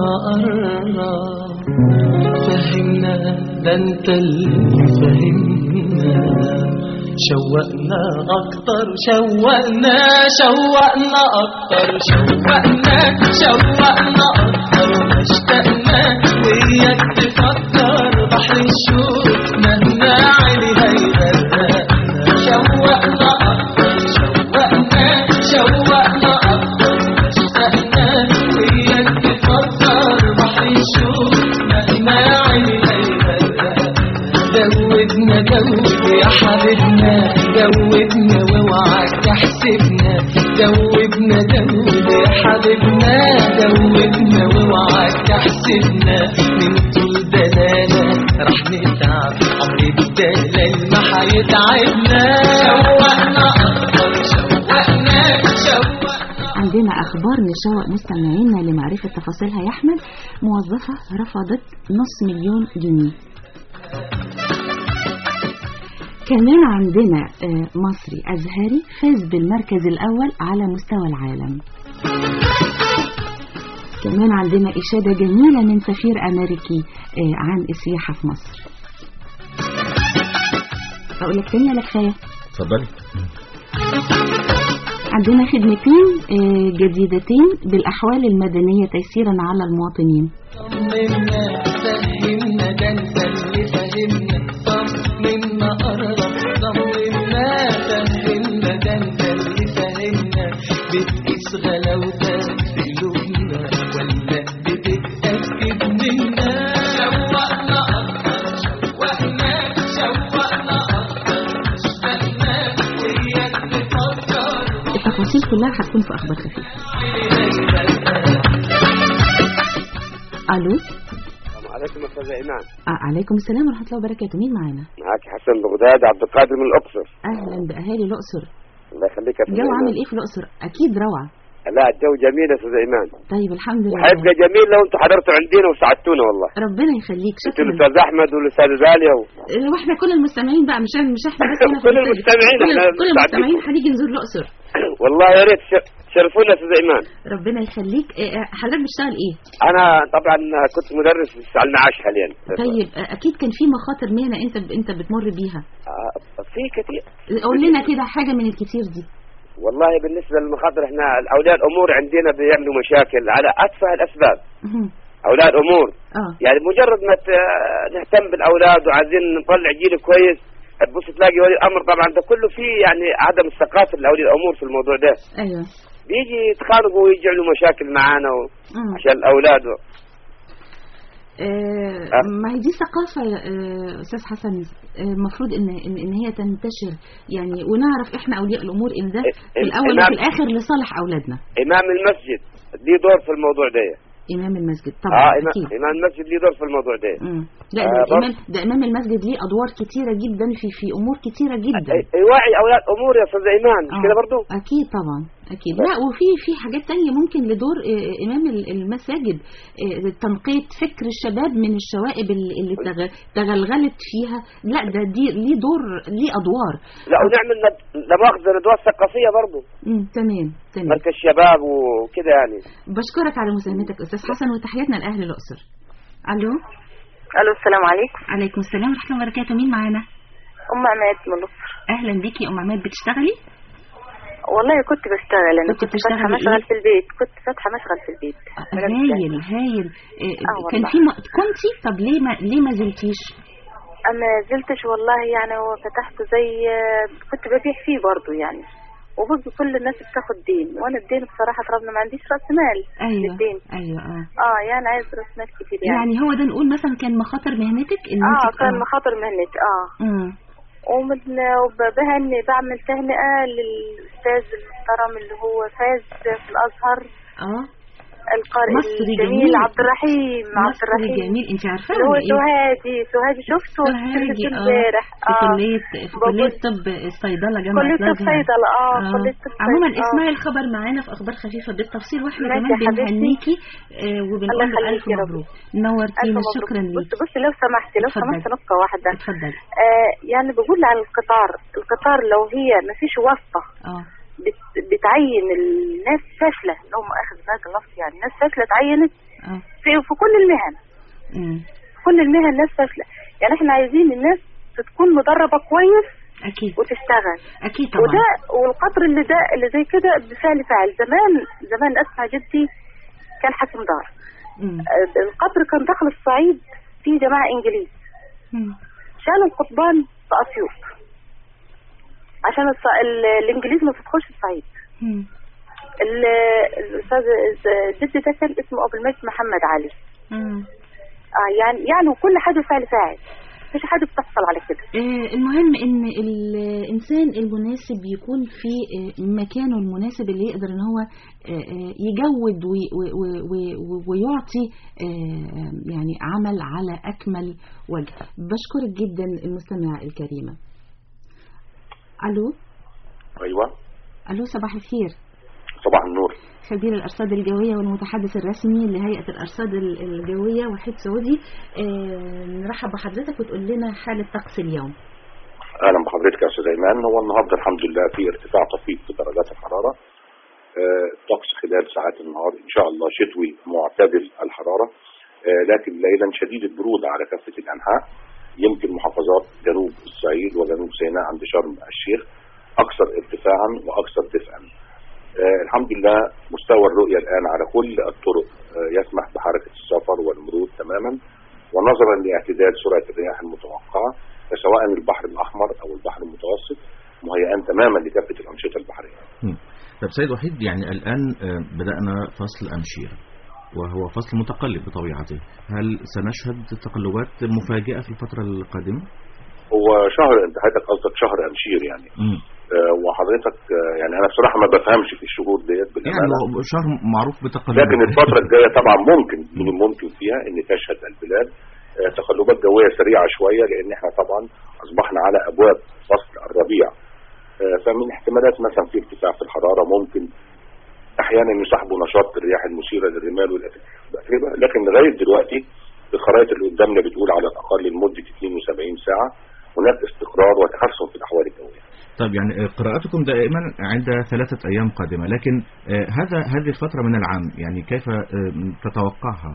قرب فهمنا ده انت اللي فهمنا شوقنا اكتر شوقنا اكتر شوقنا اكتر اشتقنا وياك تفكر بحر الشوق مهما علي هيغرقنا شوقنا اكتر شوقنا اكتر اشتقنا وياك تفكر بحر الشوق مهما علي هيغرقنا زودنا يا حبيبنا زودنا واوعك تحسبنا زودنا يا حبيبنا زودنا واوعك تحسبنا من طول دلالة رح نتعب عمر الدلال ما حيتعبنا شوقنا اكتر شوقنا عندنا أخبار نشوق مستمعينا لمعرفة تفاصيلها يا أحمد. موظفة رفضت $500,000. كمان عندنا مصري أزهري فاز بالمركز الأول على مستوى العالم. كمان عندنا إشادة جميلة من سفير أمريكي عن السياحة في مصر. أقول لك تاني ولا كفاية؟ اتفضلي. عندنا خدمتين جديدتين بالأحوال المدنية تيسيرا على المواطنين. فهمنا ده انت اللي فهمنا طمنا قرب طمنا فهمنا ده انت اللي فهمنا بتقيس غلاوتك في قلوبنا ولا بتتأكد منا شوقنا اكتر شوقنا اكتر اشتقنا وياك تفكر. التفاصيل كلها هتكون في أخبار خفيفة. ألو. السلام عليكم أستاذ إيمان. عليكم السلام ورحمة الله وبركاته. مين معانا؟ معاك حسن بغداد عبد القادر من الأقصر. أهلا بأهالي الأقصر. الله يخليك يا أستاذ الجو إيمان. عامل إيه في الأقصر؟ أكيد روعة. لا الجو جميل يا أستاذ إيمان. طيب الحمد لله. وحيبقى جميل لو أنتم حضرتوا عندنا وساعدتونا والله. ربنا يخليك. شكرا. الأستاذ أحمد والأستاذ غالية واحنا كل المستمعين بقى مش احنا بس هنا كل المستمعين كل المستمعين هنيجي نزور الأقصر. والله يا ريت شرفونا يا أستاذ إيمان. ربنا يخليك. حضرتك بتشتغل إيه؟ أنا طبعا كنت مدرس على المعاش حاليا. طيب أكيد كان في مخاطر مهنة أنت بتمر بيها. في كتير. قول لنا كده حاجة من الكتير دي. والله بالنسبة للمخاطر احنا أولياء الأمور عندنا بيعملوا مشاكل على أتفه الأسباب. أولياء الأمور يعني مجرد ما نهتم بالأولاد وعايزين نطلع جيل كويس تبص تلاقي ولي الأمر طبعا ده كله فيه يعني عدم الثقافة لأولياء الأمور في الموضوع ده. أيوه. بيجي يتخانقوا ويجعلوا مشاكل معانا عشان الأولاد ما هي دي ثقافة يا أستاذ حسن، المفروض إن هي تنتشر يعني، ونعرف إحنا أولياء الأمور إن ده في الأول وفي الآخر لصالح أولادنا. إمام المسجد ليه دور في الموضوع ده. إمام المسجد طبعا أكيد. إمام المسجد ليه دور في الموضوع ده. لا ده إمام المسجد ليه أدوار كتيرة جدا في أمور كتيرة جدا. يوعي أولاد أمور يا أستاذ إيمان، مش كده برضو؟ أكيد طبعا أكيد. لا وفي حاجات تانية ممكن لدور إمام المساجد، تنقية فكر الشباب من الشوائب اللي تغلغلت فيها. لا ده دي ليه دور، ليه أدوار. لا ونعمل لمؤاخذة ندوات ثقافية برضو. تمام مركز شباب وكده يعني. بشكرك على مساهمتك أستاذ حسن، وتحياتنا لأهل الأقصر. ألو السلام عليكم. عليكم السلام ورحمة الله وبركاته. مين معانا؟ أم عماد من الأقصر. أهلا بيكي يا أم عماد، بتشتغلي؟ والله كنت بشتغل، أنا كنت فاتحة مشغل في البيت، في البيت. هايل. كان في كنتي؟ طب ليه ما زلتيش؟ ما زلتش والله يعني، هو فتحته زي كنت ببيع فيه برضو يعني، وبرضو كل الناس بتاخد دين، وانا الدين بصراحه ربنا ما عنديش راس مال. ايوه للدين. ايوه يعني عايز راس مال كتير يعني هو ده نقول مثلا كان مخاطر مهنتك ان كان مخاطر مهنتي. وبها اني بعمل تهنئه للاستاذ المحترم اللي هو فاز في الازهر، القارئ الجميل عبد الرحيم. جميل. انت عارفه هو سوهاجي شفته امبارح في كليه طب الصيدله جامعه كليه الصيدله. عموما اسمعي الخبر معانا في اخبار خفيفه بالتفصيل، واحنا كمان بنهنيكي وبنقول له الف مبروك، نورتينا. شكرا ليك. بصي لو سمحت نقطه واحده. اتفضلي. يعني بقول على القطار لو هي ما فيش واسطه بتعين الناس فاشله، لو ما اخذ ذاك اللفظ يعني الناس فاشله اتعينت في كل المهن. كل المهن الناس فاشله يعني، احنا عايزين الناس تكون مدربه كويس اكيد وتشتغل اكيد طبعا. وده والقطر اللي زي كده بفعل فاعل. زمان اسمع جدي كان حاكم دار. القطر كان داخل الصعيد في جماعه انجليز، شالوا القضبان في اسيوط عشان الانجليز ما تدخلش الصعيد. الاستاذ جدي ده كان اسمه ابو المجد محمد علي. يعني وكل حاجه فعل فاعل، مفيش حاجه بتحصل على كده. المهم ان الانسان المناسب يكون في مكانه المناسب اللي يقدر ان هو يجود ويعطي يعني عمل على اكمل وجه. بشكرك جدا المستمعه الكريمه. الو. ايوه. الو صباح الخير. صباح النور. خبير الارصاد الجويه والمتحدث الرسمي لهيئه الارصاد الجويه وحيد سعودي، نرحب بحضرتك وتقول لنا حاله طقس اليوم. اهلا بحضرتك يا استاذ ايمان. هو النهارده الحمد لله في ارتفاع طفيف في درجات الحراره. الطقس خلال ساعات النهار ان شاء الله شتوي معتدل الحراره، لكن ليلا شديد البروده على كافه الانحاء. يمكن محافظات جنوب الصعيد وجنوب سيناء عند شرم الشيخ اكثر ارتفاعا واكثر دفئا. الحمد لله مستوى الرؤية الآن على كل الطرق يسمح بحركة السفر والمرور تماما، ونظرا لاعتدال سرعة الرياح المتوقعة سواء البحر الأحمر أو البحر المتوسط مهيئان تماما لكافة الأنشطة البحرية. طب سيد وحيد، يعني الآن بدأنا فصل أمشير وهو فصل متقلب بطبيعته، هل سنشهد تقلبات مفاجئة في الفترة القادمة؟ هو شهر، انت حضرتك قصدك شهر أمشير يعني. وحضرتك يعني انا بصراحه ما بفهمش في الشهور ديت بالامانه، يعني شهر معروف بتقلبات، لكن الفتره الجايه طبعا ممكن فيها ان تشهد البلاد تقلبات جويه سريعه شويه، لان احنا طبعا اصبحنا على ابواب فصل الربيع. فمن احتمالات مثلا في ارتفاع في الحراره، ممكن احيانا يصاحبه نشاط الرياح المثيره للرمال والاتربه، لكن لغايه دلوقتي الخرائط اللي قدامنا بتقول على الاقل لمده 72 ساعه هناك استقرار وتحسن في الاحوال الجويه. طيب يعني قراءتكم دائما عند 3 أيام قادمة، لكن هذه الفترة من العام يعني كيف تتوقعها؟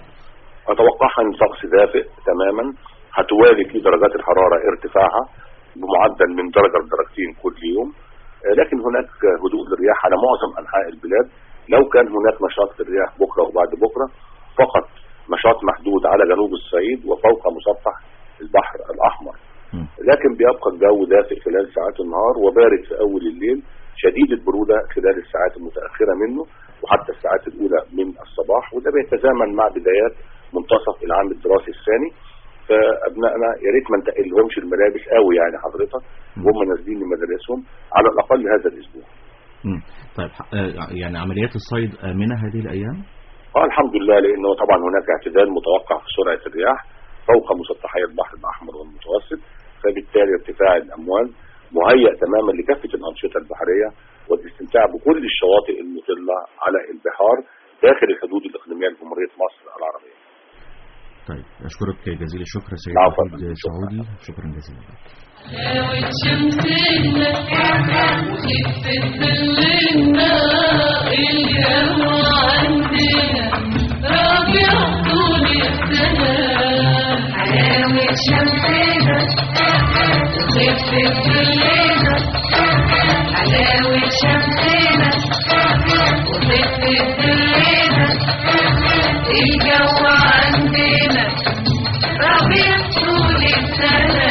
أتوقعها أن طقس دافئ تماما، هتوالي في درجات الحرارة ارتفاعها بمعدل من درجة لدرجتين كل يوم، لكن هناك هدوء للرياح على معظم أنحاء البلاد. لو كان هناك نشاط للرياح بكرة وبعد بكرة، فقط نشاط محدود على جنوب الصعيد وفوق مسطح البحر الأحمر، لكن بيبقى الجو دافئ خلال ساعات النهار وبارد في أول الليل، شديد البرودة خلال الساعات المتأخرة منه وحتى الساعات الأولى من الصباح، وده بيتزامن مع بدايات منتصف العام الدراسي الثاني. فابنائنا يا ريت ما نتقلهمش الملابس قوي يعني حضرتك وهم نازلين لمدارسهم على الاقل هذا الاسبوع. طيب يعني عمليات الصيد آمنة هذه الأيام؟ الحمد لله، لأنه طبعا هناك اعتدال متوقع في سرعة الرياح فوق مسطحي البحر الأحمر والمتوسط، فبالتالي ارتفاع الأمواج مهيأ تماما لكافة الأنشطة البحرية والاستمتاع بكل الشواطئ المطلة على البحار داخل الحدود الإقليمية لجمهورية مصر العربية. طيب أشكرك جزيل الشكر سيد وحيد سعودي، شكرا جزيلا. حلاوة شمسنا وخفة ظلنا الجو عندنا ربيع طول السنة. حلاوة شمسنا وخفة ظلنا حلاوة شمسنا وخفة ظلنا الجو عندنا ربيع طول السنة.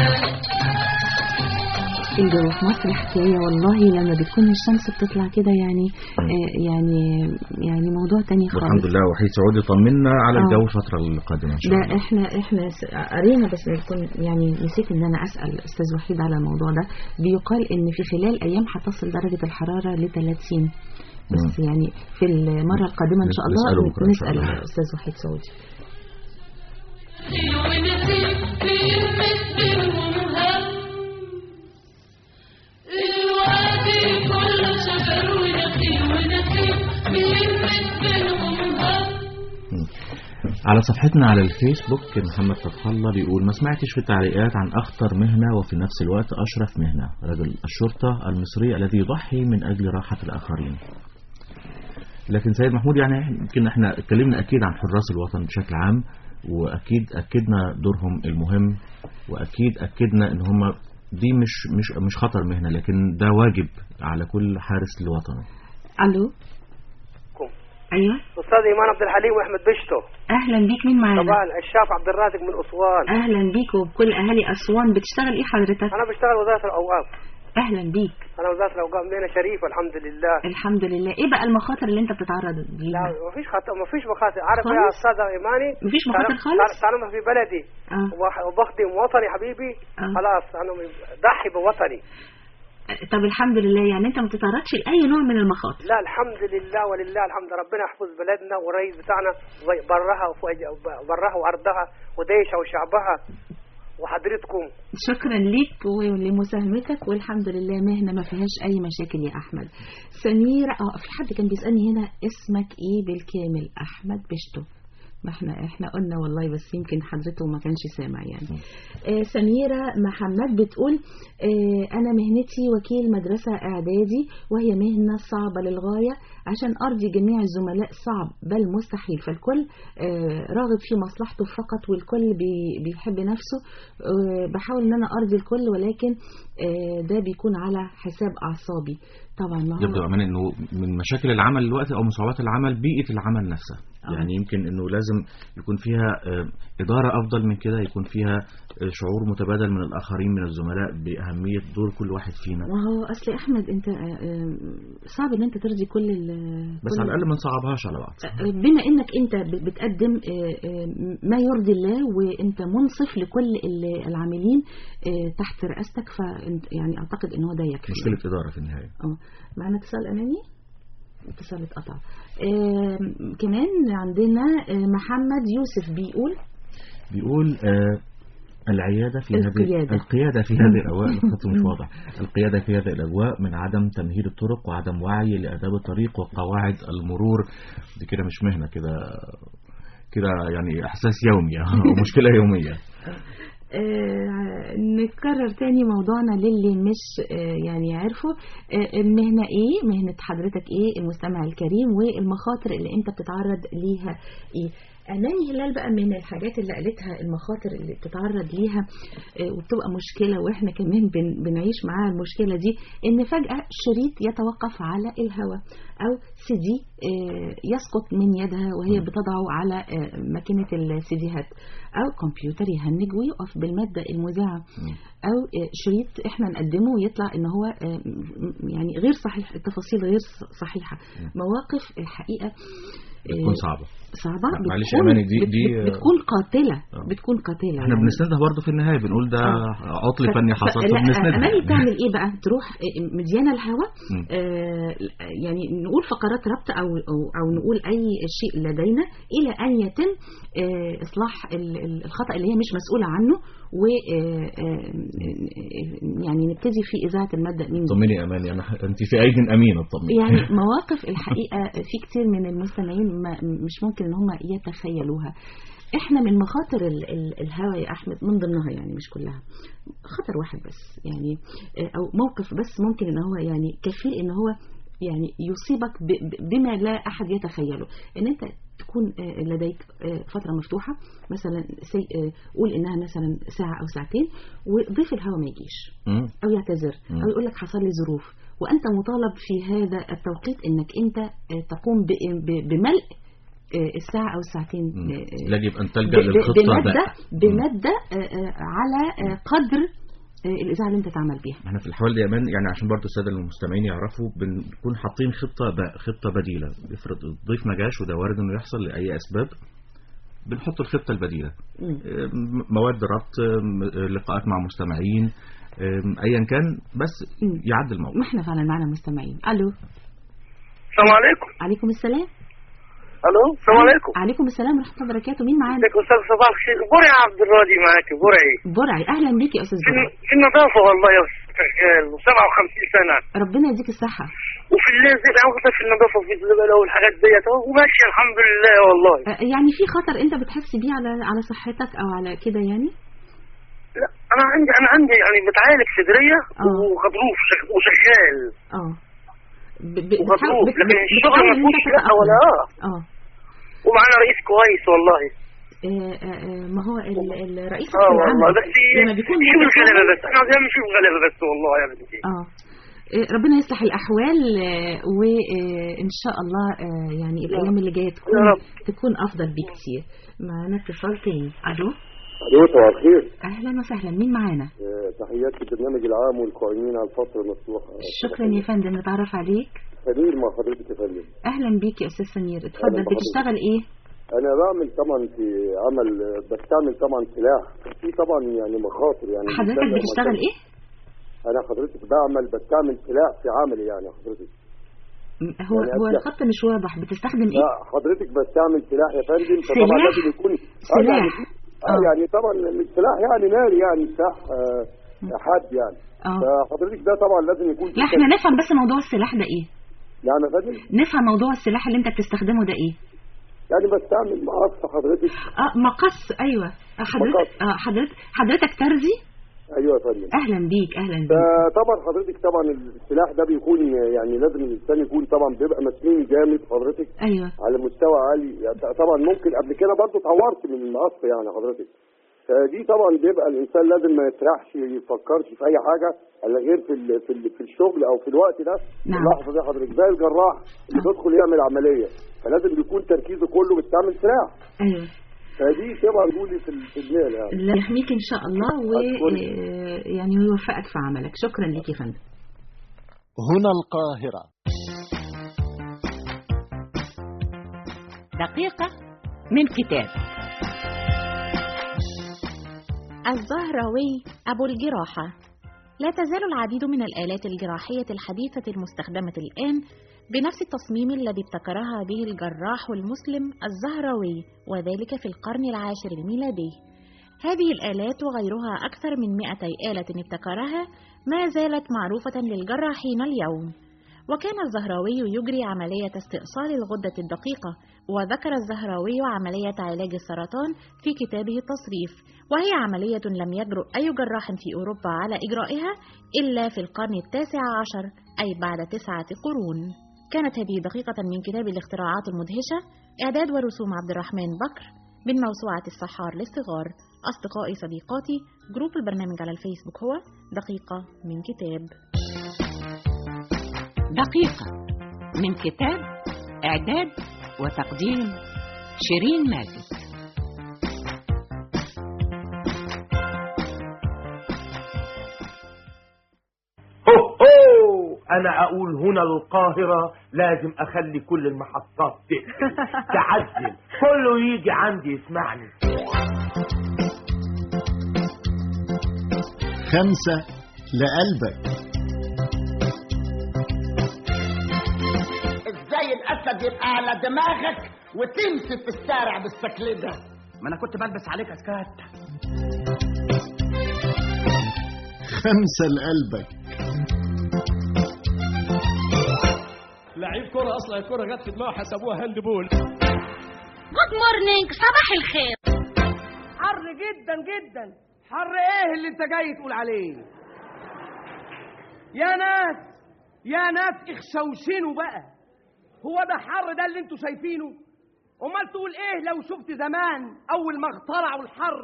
الجو في مصر حكاية والله، لما بتكون الشمس بتطلع كده يعني يعني موضوع تاني خالص. الحمد لله. وحيد سعودي طمنا على الجو الفترة القادمة إن شاء الله. ده احنا قرينا، بس بنكون يعني نسيت ان انا اسأل استاذ وحيد على الموضوع ده. بيقال ان في خلال ايام هتصل درجة الحرارة ل30، بس يعني في المرة القادمة ان شاء الله نسأل استاذ وحيد سعودي. على صفحتنا على الفيسبوك محمد فتح الله بيقول ما سمعتش في التعليقات عن أخطر مهنة وفي نفس الوقت أشرف مهنة، رجل الشرطة المصري الذي يضحي من أجل راحة الآخرين. لكن سيد محمود يعني يمكن احنا اتكلمنا أكيد عن حراس الوطن بشكل عام، وأكيد أكدنا دورهم المهم، وأكيد أكدنا إن هم دي مش خطر مهنة، لكن ده واجب على كل حارس لوطنه. ألو. ايوه استاذ ايمان عبد الحليم واحمد بشتو. اهلا بيك، مين معانا؟ طبعا الشاف عبد الرازق من اسوان. اهلا بيك وبكل اهالي اسوان. بتشتغل ايه حضرتك؟ انا بشتغل وزاره الاوقاف. اهلا بيك. انا وزاره الاوقاف مهنه شريفه الحمد لله. الحمد لله. ايه بقى المخاطر اللي انت بتتعرض ليها؟ لا مفيش خطر، مفيش مخاطر. عارف يا استاذ ايماني مفيش مخاطر خالص. طالما في بلدي وبخدم وطني حبيبي خلاص انا ضحي بوطني. طب الحمد لله، يعني انت ما بتتعرضش لاي نوع من المخاطر؟ لا الحمد لله ولله الحمد. ربنا يحفظ بلدنا والرئيس بتاعنا برها وارضها وديشها وشعبها وحضرتكم. شكرا ليك ولمساهمتك، والحمد لله مهنه ما فيهاش اي مشاكل يا احمد. سميرة في حد كان بيسالني هنا اسمك ايه بالكامل؟ احمد بشتو. ما احنا قلنا والله، بس يمكن حضرته ما كانش سامع يعني. سميرة محمد بتقول انا مهنتي وكيل مدرسة اعدادي، وهي مهنة صعبة للغاية، عشان ارضي جميع الزملاء صعب بل مستحيل، فالكل راغب في مصلحته فقط، والكل بيحب نفسه. بحاول ان انا ارضي الكل، ولكن ده بيكون على حساب اعصابي طبعا. يبدو أمانة انه من مشاكل العمل دلوقتي او من صعوبات العمل بيئة العمل نفسها. يعني يمكن انه لازم يكون فيها إدارة افضل من كده، يكون فيها شعور متبادل من الاخرين من الزملاء باهمية دور كل واحد فينا. وهو اصل احمد انت صعب ان انت ترضي كل بس على الاقل ما نصعبهاش على بعض. بما انك انت بتقدم ما يرضي الله، وانت منصف لكل العاملين تحت رئاستك، فانت يعني اعتقد ان هو ده يكفي. مشكلة إدارة في النهاية. معنا اتصال امامي، اتصال اتقطع. كمان عندنا محمد يوسف بيقول القيادة في هذه الأجواء. الخط مش واضح. القيادة في هذه الأجواء من عدم تمهيد الطرق وعدم وعي لآداب الطريق وقواعد المرور. دي كده مش مهنة، كده يعني إحساس يومي أو مشكلة يومية. نكرر تاني موضوعنا للي مش يعني عارفه. المهنة ايه، مهنة حضرتك ايه المستمع الكريم، والمخاطر اللي انت بتتعرض ليها ايه. أماني هلال بقى من الحاجات اللي قالتها المخاطر اللي بتتعرض ليها وبتبقى مشكلة، وإحنا كمان بنعيش معاها المشكلة دي، إن فجأة شريط يتوقف على الهواء، أو CD يسقط من يدها وهي بتضعه على ماكينة السيديهات، أو كمبيوتر يهنج ويقف بالمادة المذاعة، أو شريط إحنا نقدمه ويطلع إن هو يعني غير صحيح، التفاصيل غير صحيحة. مواقف الحقيقة بتكون صعبة. معلش يا أماني دي بتكون قاتلة. احنا بنسندها برضو في النهاية، بنقول ده عطل فني حصل فبنسندها. أماني تعمل ايه بقى؟ تروح مديانة الهوا، يعني نقول فقرات ربط او نقول اي شيء لدينا الى ان يتم اصلاح الخطأ اللي هي مش مسؤولة عنه، و يعني نبتدي في إذاعة المادة من طمني يا أماني، انت في أيدي أمينة. طمني. يعني مواقف الحقيقة في كتير من المستمعين مش ممكن ان هم يتخيلوها. احنا من مخاطر الهوى يا احمد من ضمنها، يعني مش كلها، خطر واحد بس يعني، او موقف بس ممكن ان هو يعني كفيل ان هو يعني يصيبك بما لا احد يتخيله. ان انت تكون لديك فترة مفتوحة مثلا، قول انها مثلا ساعة او ساعتين، وضيف الهوى ما يجيش او يعتذر او يقول لك حصل لي ظروف، وانت مطالب في هذا التوقيت انك انت تقوم بملء الساعة أو الساعتين. يجب أن تلجأ للخطة بمادة على قدر الإذاعة اللي أنت تعمل بيها. احنا في الحوال دي يمان يعني عشان برضو السادة المستمعين يعرفوا، بنكون حاطين خطة بديلة. بيفرض الضيف ما جاش، وده وارد إنه يحصل لأي أسباب، بنحط الخطة البديلة، مواد ربط، لقاءات مع مستمعين، أيا كان، بس يعدل الموضوع. ما احنا فعلا معنا مستمعين. ألو، السلام عليكم. عليكم السلام. الو، السلام عليكم. عليكم السلام ورحمه الله وبركاته. مين معانا؟ ازيك يا استاذ؟ صباح الخير. برعي عبد الراضي معاكي. برعي، اهلا بيك يا استاذ برعي. في النظافه والله يا استاذ، و57 سنه. ربنا يديك الصحه. وفي الليل زي في النظافه وفي الزباله والحاجات ديت وماشيه الحمد لله والله. يعني في خطر انت بتحس بيه على صحتك او على كده يعني؟ لا، انا عندي يعني بتعالج صدريه وغضروف وشغال. وغضروف، لكن الشغل ما فيهوش لا ولا ومعانا رئيس كويس والله. ما هو الرئيس والله، بس لما بيكون شوف الغلبه بس، انا عايز نشوف غلبه بس والله يا بنتي. ربنا يصلح الاحوال، وان شاء الله يعني الايام اللي جايه تكون افضل بكتير. معانا اتصال تاني. الو، صباح الخير. اهلا وسهلا. مين معانا؟ تحياتي البرنامج العام والقائمين على الفتره المفتوحه. شكرا يا فندم. نتعرف عليك. سمير مع حضرتك يا فندم. اهلا بيك يا استاذ سمير، اتفضل. بتشتغل ايه؟ انا بعمل طبعا في عمل، بستعمل طبعا سلاح، في طبعا يعني مخاطر. يعني حضرتك بتشتغل ايه؟ انا حضرتك بستعمل سلاح في عملي. يعني حضرتك هو الخط مش واضح. بتستخدم ايه؟ لا حضرتك بستعمل سلاح يا فندم. فطبعا لازم يكون سلاح يعني طبعا مش سلاح يعني ناري، يعني سلاح حاد يعني. فحضرتك ده طبعا لازم يكون. لا احنا نفهم بس موضوع السلاح ده ايه. يعني يا فندم نفهم موضوع السلاح اللي انت بتستخدمه ده ايه. يعني بستعمل مقص حضرتك. مقص. ايوه حضرتك ترزي. ايوه يا فندم. اهلا بيك. طبعا حضرتك طبعا السلاح ده بيكون يعني لازم الانسان يكون طبعا بيبقى مسنون جامد حضرتك. ايوه. على مستوى عالي. يعني طبعا ممكن قبل كده برضه اتعورت من المقص يعني حضرتك. فدي طبعا بيبقى الانسان لازم ما يسرحش، يفكرش في اي حاجه الا غير في الشغل او في الوقت ده. نعم. اللحظه دي حضرتك زي الجراح اللي بيدخل يعمل عمليه، فلازم يكون تركيزه كله بيستعمل سلاح. ايوه. فدي تبقى نقولي في المال يعني. لا يحميك ان شاء الله، ويعني ويوفقك في عملك. شكرا لك يا فندم. هنا القاهرة. دقيقة من كتاب. الزهراوي أبو الجراحة. لا تزال العديد من الآلات الجراحية الحديثة المستخدمة الآن بنفس التصميم الذي ابتكرها به الجراح المسلم الزهراوي، وذلك في القرن العاشر الميلادي. هذه الآلات وغيرها أكثر من 200 آلة ابتكرها ما زالت معروفة للجراحين اليوم. وكان الزهراوي يجري عملية استئصال الغدة الدقيقة، وذكر الزهراوي عملية علاج السرطان في كتابه التصريف، وهي عملية لم يجرؤ أي جراح في أوروبا على إجرائها إلا في القرن التاسع عشر، أي بعد 9 قرون. كانت هذه دقيقة من كتاب الاختراعات المدهشة، إعداد ورسوم عبد الرحمن بكر، من موسوعة السحار للصغار. أصدقائي صديقاتي، جروب البرنامج على الفيسبوك هو دقيقة من كتاب. دقيقة من كتاب، إعداد وتقديم شيرين ماجد. انا اقول هنا القاهرة لازم اخلي كل المحطات تقفل تعدل، كله يجي عندي يسمعني. 5 لقلبك. ازاي الاسد يبقى على دماغك وتمشي في الشارع بالشكل ده؟ ما انا كنت بلبس عليك اسكات. 5 لقلبك. لعيب كرة اصلا الكرة جت في دماغه حسبوها هاند بول. جود مورنينج، صباح الخير. حر جدا جدا. حر ايه اللي انت جاي تقول عليه؟ يا ناس اخشوشنوا بقى. هو ده حر ده اللي انتوا شايفينه؟ امال تقول ايه لو شفت زمان اول ما اخترعوا الحر؟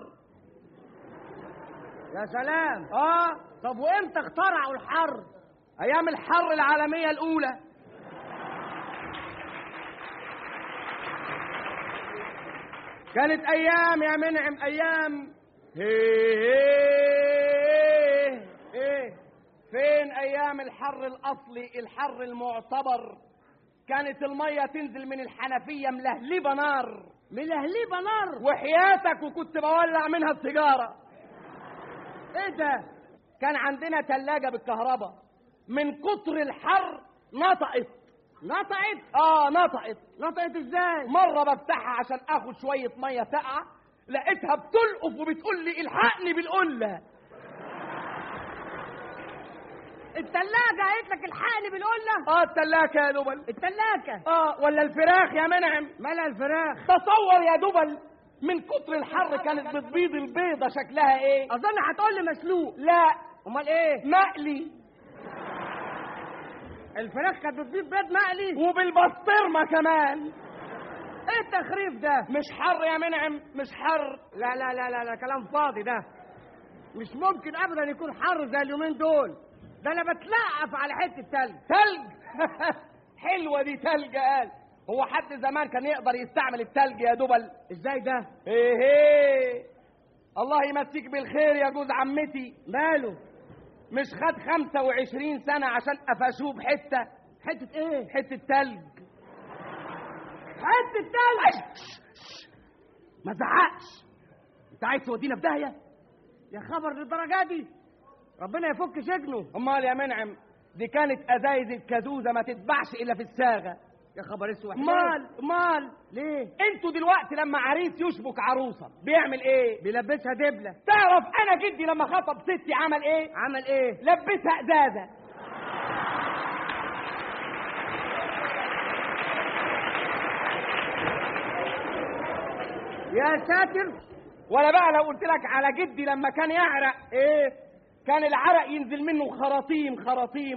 يا سلام. طب وامتى اخترعوا الحر؟ ايام الحر العالمية الاولى. كانت ايام يا منعم، ايام فين ايام الحر الاصلي، الحر المعتبر؟ كانت المية تنزل من الحنفية ملهلبة نار، ملهلبة نار، وحياتك وكنت بولع منها السيجارة. ايه ده؟ كان عندنا تلاجة بالكهرباء، من كتر الحر نطقت. نطقت ازاي؟ مرة بفتحها عشان اخد شوية مية ساقعة، لقيتها بتلقف وبتقول لي الحقني بالقلة. التلاجة قالت لك الحقني بالقلة؟ التلاجة يا دبل. التلاجة ولا الفراخ يا منعم؟ مالها الفراخ؟ تصور يا دبل، من كتر الحر كانت بتبيض البيضة شكلها ايه؟ اظن هتقول لي مسلوق. لا. امال ايه؟ مقلي. الفراخ كانت بتبيض بيض مقلي وبالبسطرمة كمان. ايه التخريف ده؟ مش حر يا منعم، مش حر. لا لا لا لا, لا. كلام فاضي ده. مش ممكن ابدا يكون حر زي اليومين دول. ده انا بتلقف على حته تلج. حلوه دي تلج. قال هو حد زمان كان يقدر يستعمل التلج يا دبل؟ ازاي ده؟ الله يمسيك بالخير يا جوز عمتي. ماله؟ مش خد 25 سنه عشان قفشوه بحته ايه؟ حته تلج. ما تزعقش. انت عايز تودينا في داهيه يا خبر للدرجه دي؟ ربنا يفك سجنه. امال يا منعم دي كانت ازايز الكدوزه ما تتباعش الا في الصاغه. يا خبر اسود. امال ليه؟ انتوا دلوقتي لما عريس يشبك عروسه بيعمل ايه؟ بيلبسها دبله. تعرف انا جدي لما خطب ستي عمل ايه؟ لبسها ازازه. يا ساتر. ولا بقى لو قلت لك على جدي لما كان يعرق ايه؟ كان العرق ينزل منه خراطيم. خراطيم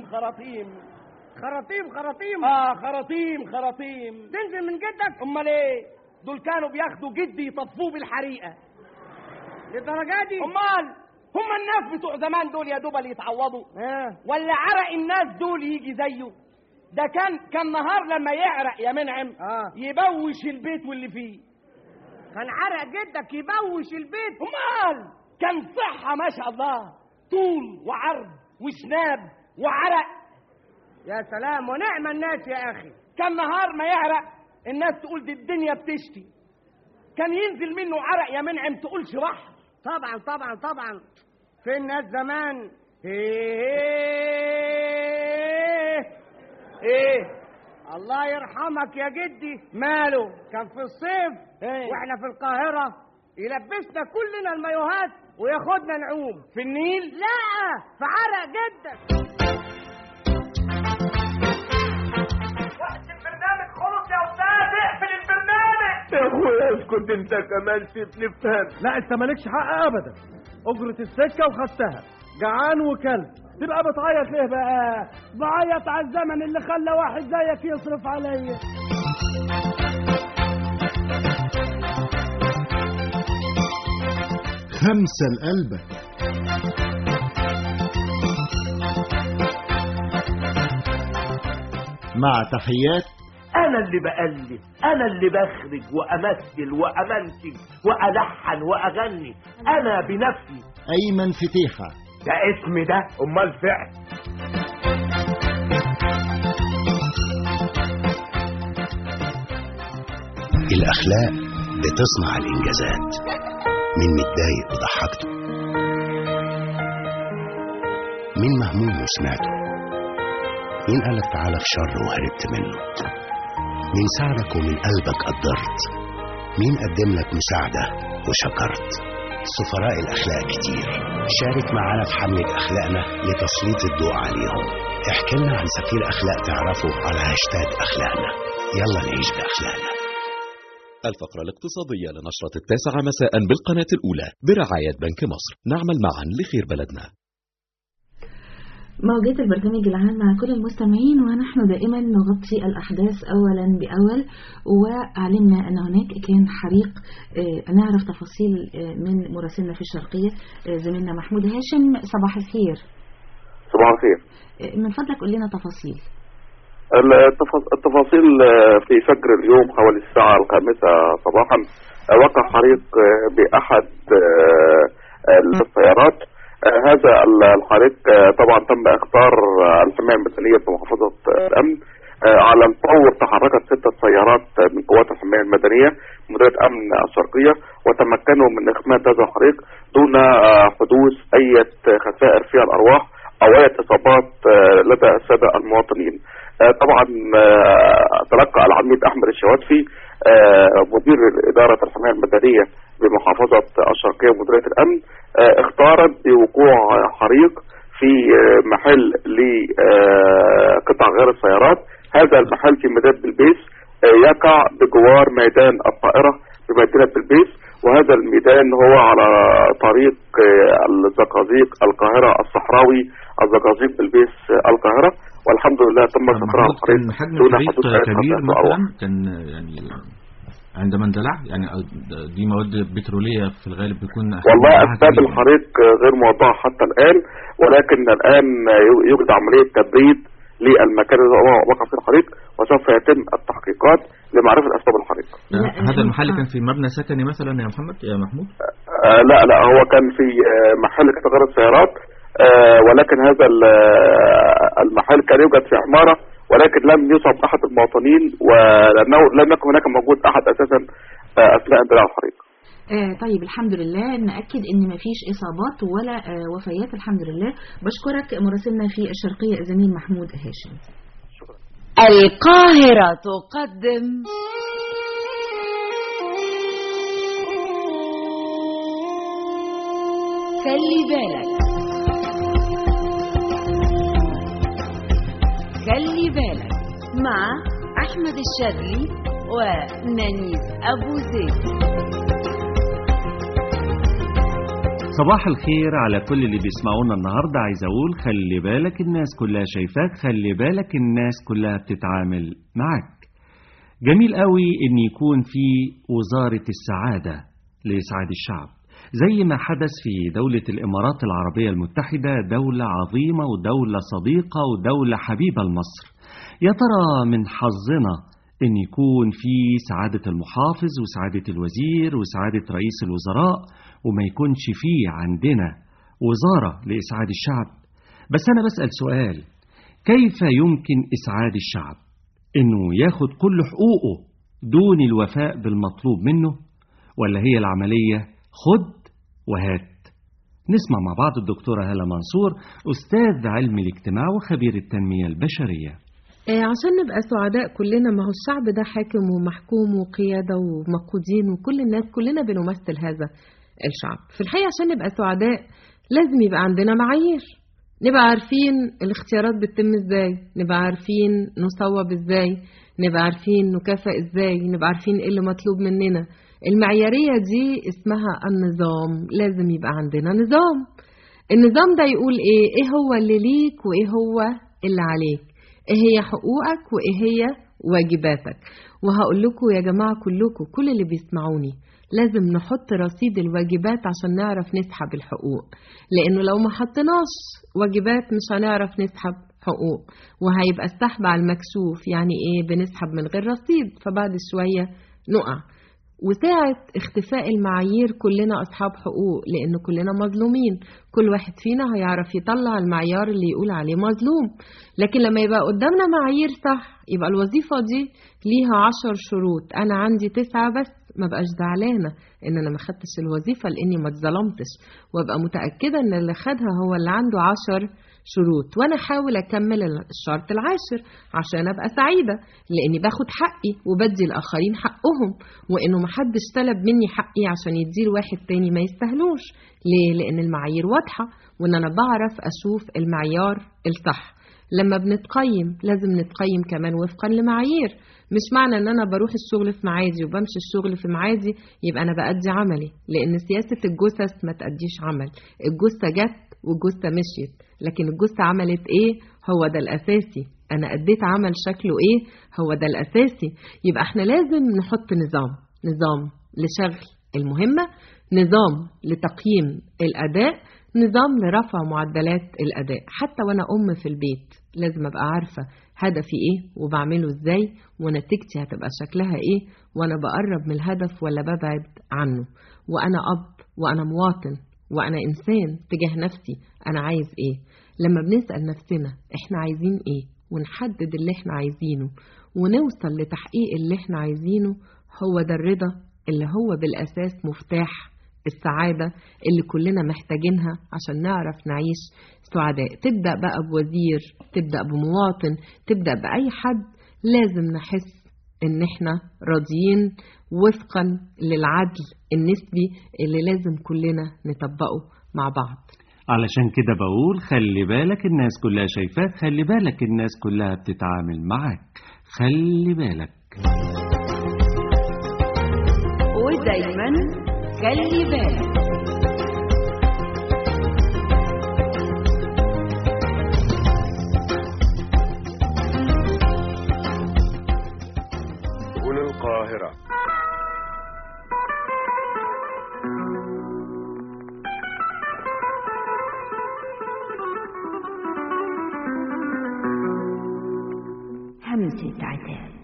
تنزل من جدك؟ امال ايه؟ دول كانوا بياخدوا جدي يطفوه بالحريقه للدرجه دي. امال هم الناس بتوع زمان دول يا دوب اللي يتعوضوا ولا عرق الناس دول يجي زيه؟ ده كان نهار لما يعرق يا منعم يبوش البيت واللي فيه. كان عرق جدك يبوش البيت؟ امال كان صحه ما شاء الله، طول وعرض وشناب وعرق. يا سلام ونعم الناس يا اخي. كان نهار ما يعرق الناس تقول دي الدنيا بتشتي. كان ينزل منه عرق يا منعم تقولش بحر. طبعا في الناس زمان ايه الله يرحمك يا جدي. ماله؟ كان في الصيف واحنا في القاهرة يلبسنا كلنا المايوهات وياخدنا نعوم في النيل. لا في عرق جدا. وقت البرنامج خلص يا استاذ، اقفل البرنامج. يا اخويا اسكت انت كمان، سيبني افهم. لا انت مالكش حق ابدا. اجرة السكة وخدتها. جعان وكلب تبقى بتعيط ليه بقى؟ بعيط على الزمن اللي خلى واحد زيك يصرف عليا. خمسة لقلبك. مع تحيات انا اللي بألف، انا اللي بخرج وامثل وامنتج والحن واغني، انا بنفسي. ايمن فتيحة. ده اسم ده؟ امال فعل. الأخلاق بتصنع الإنجازات. مين متضايق وضحكته؟ مين مهموم وسمعته؟ مين قالك تعالى في شر وهربت منه؟ مين ساعدك ومن قلبك قدرت؟ مين قدم لك مساعدة وشكرت؟ سفراء الأخلاق كتير. شارك معانا في حملة أخلاقنا لتسليط الضوء عليهم. احكي لنا عن سفير أخلاق تعرفه على هاشتاج أخلاقنا. يلا نعيش بأخلاقنا. الفقرة الاقتصادية لنشرة 9 مساء بالقناة الأولى برعاية بنك مصر. نعمل معا لخير بلدنا. موجات البرنامج العام مع كل المستمعين، ونحن دائما نغطي الأحداث أولا بأول. وعلمنا أن هناك كان حريق، نعرف تفاصيل من مراسلنا في الشرقية زميلنا محمود هاشم. صباح الخير. صباح الخير. من فضلك قل لنا تفاصيل. التفاصيل في فجر اليوم حوالي الساعة 5 صباحا وقع حريق بأحد السيارات. هذا الحريق طبعا تم اختار الحماية المدنية بمحافظة الأمن. على الفور تحركت 6 سيارات من قوات الحماية المدنية مديرية أمن الشرقية، وتمكنوا من إخماد هذا الحريق دون حدوث أي خسائر في الأرواح أو أي إصابات لدى السادة المواطنين. طبعا تلقى العميد أحمد الشواتفي مدير إدارة الحماية المدنية بمحافظة الشرقية مديرية الأمن اختارت بوقوع حريق في محل لقطع غير السيارات. هذا المحل في مدينة بلبيس يقع بجوار ميدان الطائرة بمدينة بلبيس، وهذا الميدان هو على طريق الزقازيق القاهرة الصحراوي، الزقازيق بلبيس القاهرة. والحمد لله تم استقرار الحريق دون حدوث كبير مثلا. كان يعني عندما اندلع يعني دي مواد بترولية في الغالب بيكون والله أسباب الحريق غير موضحة حتى الآن، ولكن الآن يوجد عملية تبريد للمكان الذي وقع فيه الحريق، وسوف يتم التحقيقات لمعرفة أسباب الحريق. هذا المحل كان في مبنى سكني مثلا يا محمود؟ لا هو كان في محل قطع السيارات، ولكن هذا المحل كان يوجد في عمارة، ولكن لم يصب أحد المواطنين، ولأنه لم يكن هناك موجود أحد أساسا أثناء اندلاع الحريق. طيب الحمد لله، نأكد أن ما فيش إصابات ولا وفيات الحمد لله. بشكرك مراسلنا في الشرقية زميل محمود هاشم. شكرا. القاهرة تقدم خلي بالك. خلي بالك مع أحمد الشاذلي ونانيس أبو زيد. صباح الخير على كل اللي بيسمعونا النهاردة. عايز أقول خلي بالك الناس كلها شايفاك، خلي بالك الناس كلها بتتعامل معك. جميل قوي إن يكون في وزارة السعادة لإسعاد الشعب زي ما حدث في دولة الإمارات العربية المتحدة، دولة عظيمة ودولة صديقة ودولة حبيبة لمصر. يا ترى من حظنا إن يكون في سعادة المحافظ وسعادة الوزير وسعادة رئيس الوزراء، وما يكونش فيه عندنا وزارة لإسعاد الشعب. بس أنا بسأل سؤال، كيف يمكن إسعاد الشعب إنه ياخد كل حقوقه دون الوفاء بالمطلوب منه؟ ولا هي العملية خد وهات؟ نسمع مع بعض الدكتورة هالة منصور، أستاذ علم الاجتماع وخبير التنمية البشرية. عشان نبقى سعداء كلنا، ما هو الشعب ده حاكم ومحكوم وقيادة ومقودين وكل الناس، كلنا بنمثل هذا الشعب. في الحقيقة عشان نبقى سعداء لازم يبقى عندنا معايير، نبقى عارفين الاختيارات بتتم ازاي، نبقى عارفين نصوب ازاي، نبقى عارفين نكافئ ازاي، نبقى عارفين ايه اللي مطلوب مننا. المعيارية دي اسمها النظام. لازم يبقى عندنا نظام. النظام ده يقول ايه هو اللي ليك وايه هو اللي عليك، ايه هي حقوقك وايه هي واجباتك. وهقول لكم يا جماعة كلكم، كل اللي بيسمعوني، لازم نحط رصيد الواجبات عشان نعرف نسحب الحقوق، لانه لو ما حطناش واجبات مش هنعرف نسحب حقوق، وهيبقى السحب على المكشوف. يعني ايه؟ بنسحب من غير رصيد، فبعد شوية نقع. وساعة اختفاء المعايير كلنا أصحاب حقوق، لأن كلنا مظلومين. كل واحد فينا هيعرف يطلع المعيار اللي يقول عليه مظلوم. لكن لما يبقى قدامنا معايير صح، يبقى الوظيفة دي ليها 10 شروط، أنا عندي 9 بس، ما بقاش زعلانة إن أنا ما خدتش الوظيفة لأني ما اتظلمتش، وأبقى متأكدة إن اللي خدها هو اللي عنده 10 شروط، وأنا أحاول أكمل الشرط العاشر عشان أبقى سعيدة، لأني باخد حقي وبدي الآخرين حقهم، وإنه محدش طلب مني حقي عشان يديه لواحد تاني ما يستهلوش. ليه؟ لأن المعايير واضحة، وإن أنا بعرف أشوف المعيار الصح. لما بنتقيم لازم نتقيم كمان وفقا لمعايير. مش معنى ان انا بروح الشغل في معادي وبمشي الشغل في معادي يبقى انا بأدي عملي، لان سياسة الجثث ما تأديش عمل. الجثة جت والجثة مشيت، لكن الجثة عملت ايه؟ هو ده الاساسي. انا اديت عمل شكله ايه؟ هو ده الاساسي. يبقى احنا لازم نحط نظام لشغل المهمة، نظام لتقييم الاداء، نظام لرفع معدلات الاداء. حتى وانا في البيت لازم ابقى عارفة هدفي ايه وبعمله ازاي، ونتيجتي هتبقى شكلها ايه، وانا بقرب من الهدف ولا ببعد عنه. وانا اب، وانا مواطن، وانا انسان تجاه نفسي انا عايز ايه. لما بنسأل نفسنا احنا عايزين ايه ونحدد اللي احنا عايزينه ونوصل لتحقيق اللي احنا عايزينه، هو ده الرضا اللي هو بالاساس مفتاح السعادة اللي كلنا محتاجينها عشان نعرف نعيش سعداء. تبدأ بقى بوزير، تبدأ بمواطن، تبدأ بأي حد، لازم نحس ان احنا راضيين وفقا للعدل النسبي اللي لازم كلنا نطبقه مع بعض. علشان كده بقول خلي بالك الناس كلها شايفاك، خلي بالك الناس كلها بتتعامل معاك، خلي بالك. ودايما خلي بالك. هنا القاهرة. همسة عتاب.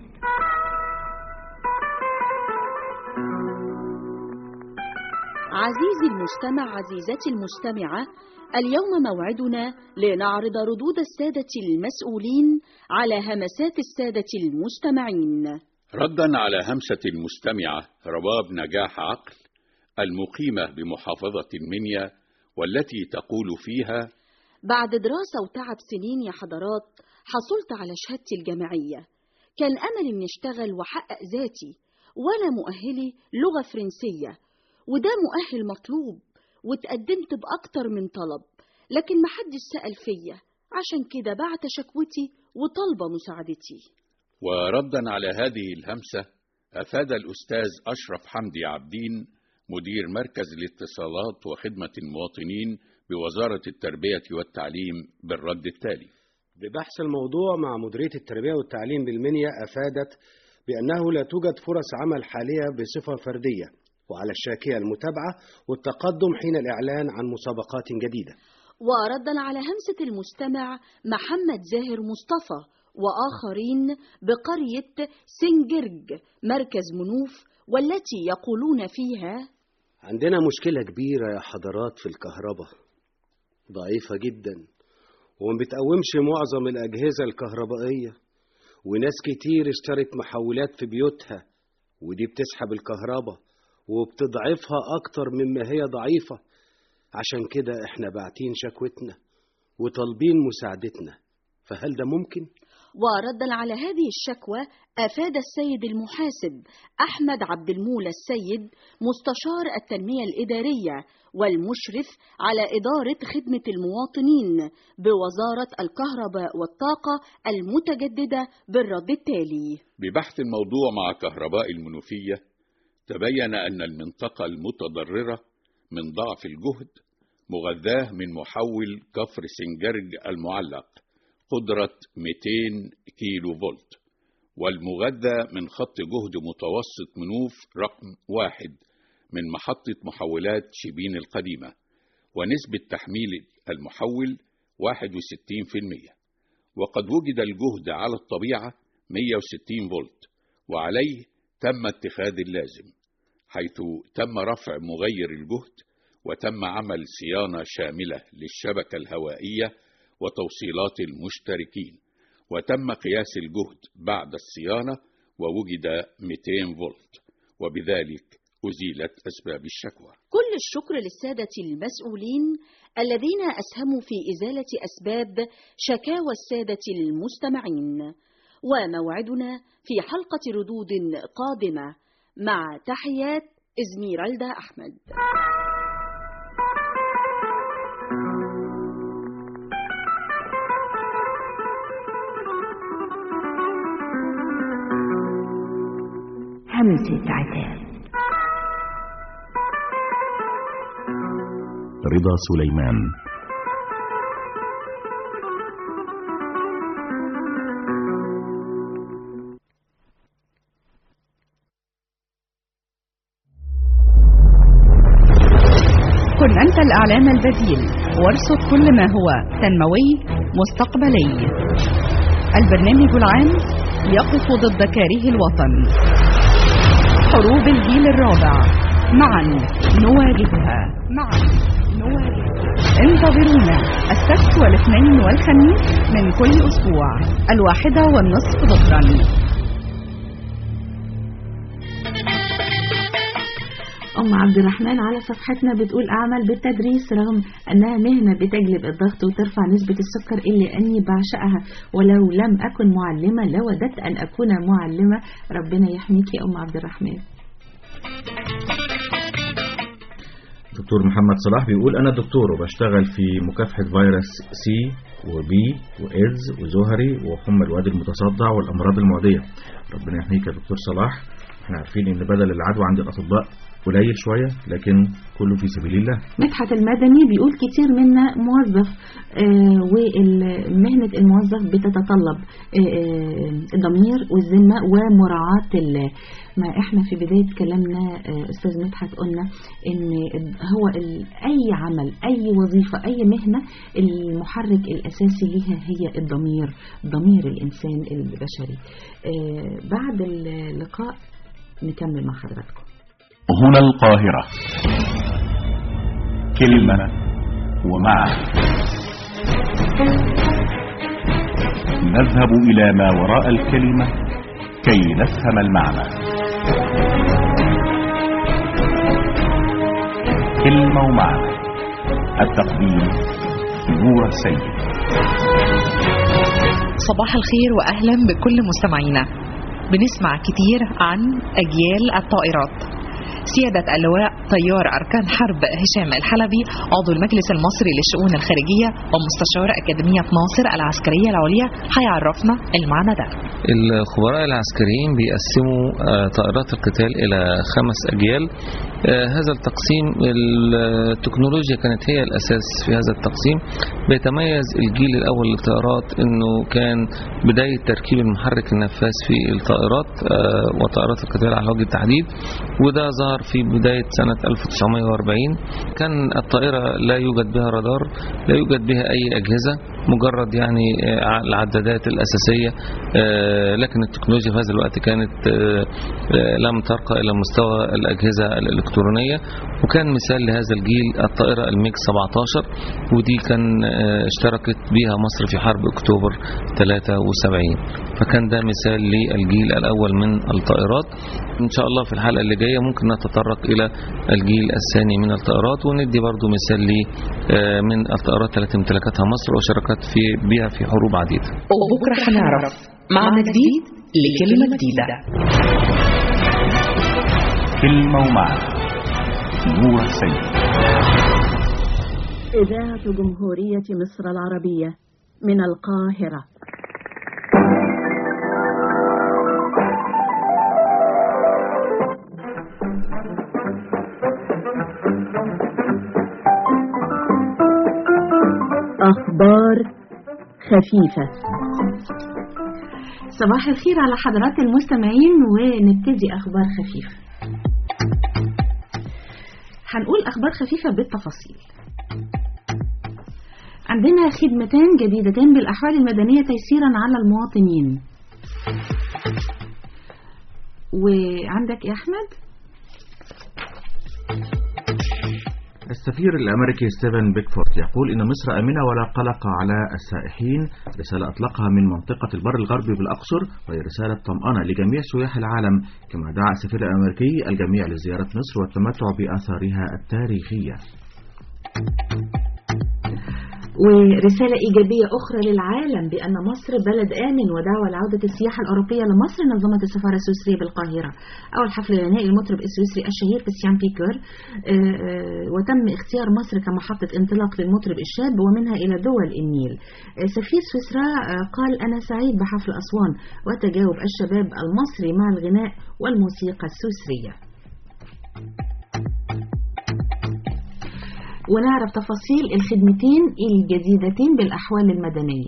عزيزي المستمع، عزيزتي المستمعة، اليوم موعدنا لنعرض ردود السادة المسؤولين على همسات السادة المستمعين. ردا على همسة المستمعة رباب نجاح عقل المقيمة بمحافظة المنيا، والتي تقول فيها: بعد دراسة وتعب سنين يا حضرات حصلت على شهادتي الجامعية. كان أملي إني أشتغل وأحقق ذاتي، وأنا مؤهلي لغة فرنسية، وده مؤهل مطلوب، واتقدمت بأكتر من طلب، لكن محدش سأل فيا، عشان كده بعت شكوتي وطلبة مساعدتي. وردا على هذه الهمسة أفاد الأستاذ أشرف حمدي عبدين مدير مركز الاتصالات وخدمة المواطنين بوزارة التربية والتعليم بالرد التالي: ببحث الموضوع مع مديرية التربية والتعليم بالمنيا أفادت بأنه لا توجد فرص عمل حالية بصفة فردية، وعلى الشاكية المتابعة والتقدم حين الإعلان عن مسابقات جديدة. وردا على همسة المستمع محمد زاهر مصطفى وآخرين بقرية سنجرج مركز منوف، والتي يقولون فيها: عندنا مشكلة كبيرة يا حضرات في الكهرباء، ضعيفة جدا وما بتقومش معظم الأجهزة الكهربائية، وناس كتير اشترت محولات في بيوتها ودي بتسحب الكهرباء وبتضعفها أكتر مما هي ضعيفة. عشان كده احنا باعتين شكوتنا وطالبين مساعدتنا، فهل ده ممكن؟ وردا على هذه الشكوى أفاد السيد المحاسب أحمد عبد المولى السيد مستشار التنمية الإدارية والمشرف على إدارة خدمة المواطنين بوزارة الكهرباء والطاقة المتجددة بالرد التالي: ببحث الموضوع مع كهرباء المنوفية تبين أن المنطقة المتضررة من ضعف الجهد مغذاة من محول كفر سنجرج المعلق قدرة 200 كيلو فولت، والمغذى من خط جهد متوسط منوف رقم 1 من محطة محولات شبين القديمة، ونسبة تحميل المحول 61%، وقد وجد الجهد على الطبيعة 160 فولت، وعليه تم اتخاذ اللازم. حيث تم رفع مغير الجهد وتم عمل صيانة شاملة للشبكة الهوائية وتوصيلات المشتركين، وتم قياس الجهد بعد الصيانة ووجد 200 فولت، وبذلك أزيلت أسباب الشكوى. كل الشكر للسادة المسؤولين الذين أسهموا في إزالة أسباب شكاوى السادة المستمعين. وموعدنا في حلقة ردود قادمة، مع تحيات إزميرالدا أحمد. همسة عتاب. رضا سليمان. كن أنت الإعلام البديل وارصد كل ما هو تنموي مستقبلي. البرنامج العام يقف ضد كاره الوطن. حروب الجيل الرابع معا نواجهها. انتظرونا السبت والاثنين والخميس من كل أسبوع 1:30 ظهرا. أم عبد الرحمن على صفحتنا بتقول أعمل بالتدريس رغم أنها مهنة بتجلب الضغط وترفع نسبة السكر إلا أني بعشقها، ولو لم أكن معلمة لوددت أن أكون معلمة. ربنا يحميك يا أم عبد الرحمن. دكتور محمد صلاح بيقول أنا دكتور وبشتغل في مكافحة فيروس سي وبي وإيدز وزهري وحمى الوادي المتصدع والأمراض المعدية. ربنا يحميك يا دكتور صلاح. احنا عارفين ان بدل العدوى عند الأطباء قليل شوية، لكن كله في سبيل الله. مدحت المدني بيقول كتير منا موظف، ومهنة الموظف بتتطلب الضمير والذمة ومراعاة ما احنا في بداية كلامنا أستاذ مدحت قلنا ان هو أي عمل أي وظيفة أي مهنة المحرك الأساسي ليها هي الضمير، ضمير الإنسان البشري. بعد اللقاء نكمل مع حضراتكم. هنا القاهرة، كلمة ومعنى. نذهب إلى ما وراء الكلمة كي نفهم المعنى. كلمة ومعنى. التقديم نور السيد. صباح الخير وأهلا بكل مستمعينا. بنسمع كتير عن أجيال الطائرات. سيادة اللواء طيار أركان حرب هشام الحلبي عضو المجلس المصري للشؤون الخارجية ومستشار أكاديمية ناصر العسكرية العليا هيعرفنا المعنى ده. الخبراء العسكريين بيقسموا طائرات القتال إلى 5 أجيال. هذا التقسيم التكنولوجيا كانت هي الأساس في هذا التقسيم. بيتميز الجيل الأول للطائرات أنه كان بداية تركيب المحرك النفاث في الطائرات وطائرات القتال على وجه التحديد، وده ظهر في بداية سنة 1940. كان الطائرة لا يوجد بها رادار، لا يوجد بها أي أجهزة، مجرد يعني العدادات الأساسية، لكن التكنولوجيا في هذا الوقت كانت لم ترقى إلى مستوى الأجهزة الإلكترونية. وكان مثال لهذا الجيل الطائرة الميج 17، ودي كان اشتركت بها مصر في حرب أكتوبر 73. فكان ده مثال للجيل الأول من الطائرات. إن شاء الله في الحلقة اللي جاية ممكن نتطرق إلى الجيل الثاني من الطائرات، وندي برضو مثال من الطائرات التي امتلكتها مصر وشاركت بها في حروب عديدة. وبكرة هنعرف معنى جديد لكلمة جديدة. كلمة ومعنى. نور السيد. إذاعة جمهورية مصر العربية من القاهرة. أخبار خفيفة. صباح الخير على حضرات المستمعين، ونبتدي أخبار خفيفة. هنقول أخبار خفيفة بالتفاصيل. عندنا خدمتان جديدتان بالأحوال المدنية تيسيرا على المواطنين. وعندك يا أحمد؟ السفير الأمريكي ستيفن بيكفورد يقول إن مصر آمنة ولا قلق على السائحين، رسالة أطلقها من منطقة البر الغربي بالأقصر، وهي رسالة طمأنة لجميع سياح العالم. كما دعا السفير الأمريكي الجميع لزيارة مصر والتمتع بآثارها التاريخية. ورسالة إيجابية أخرى للعالم بأن مصر بلد آمن، ودعوة لعودة السياحة الأوروبية لمصر نظمت السفارة السويسرية بالقاهرة. أول حفل غنائي المطرب السويسري الشهير كريستيان بيكر، وتم اختيار مصر كمحطة انطلاق للمطرب الشاب ومنها إلى دول النيل. سفير سويسرا قال: أنا سعيد بحفل أسوان وتجاوب الشباب المصري مع الغناء والموسيقى السويسرية. ونعرف تفاصيل الخدمتين الجديدتين بالأحوال المدنية.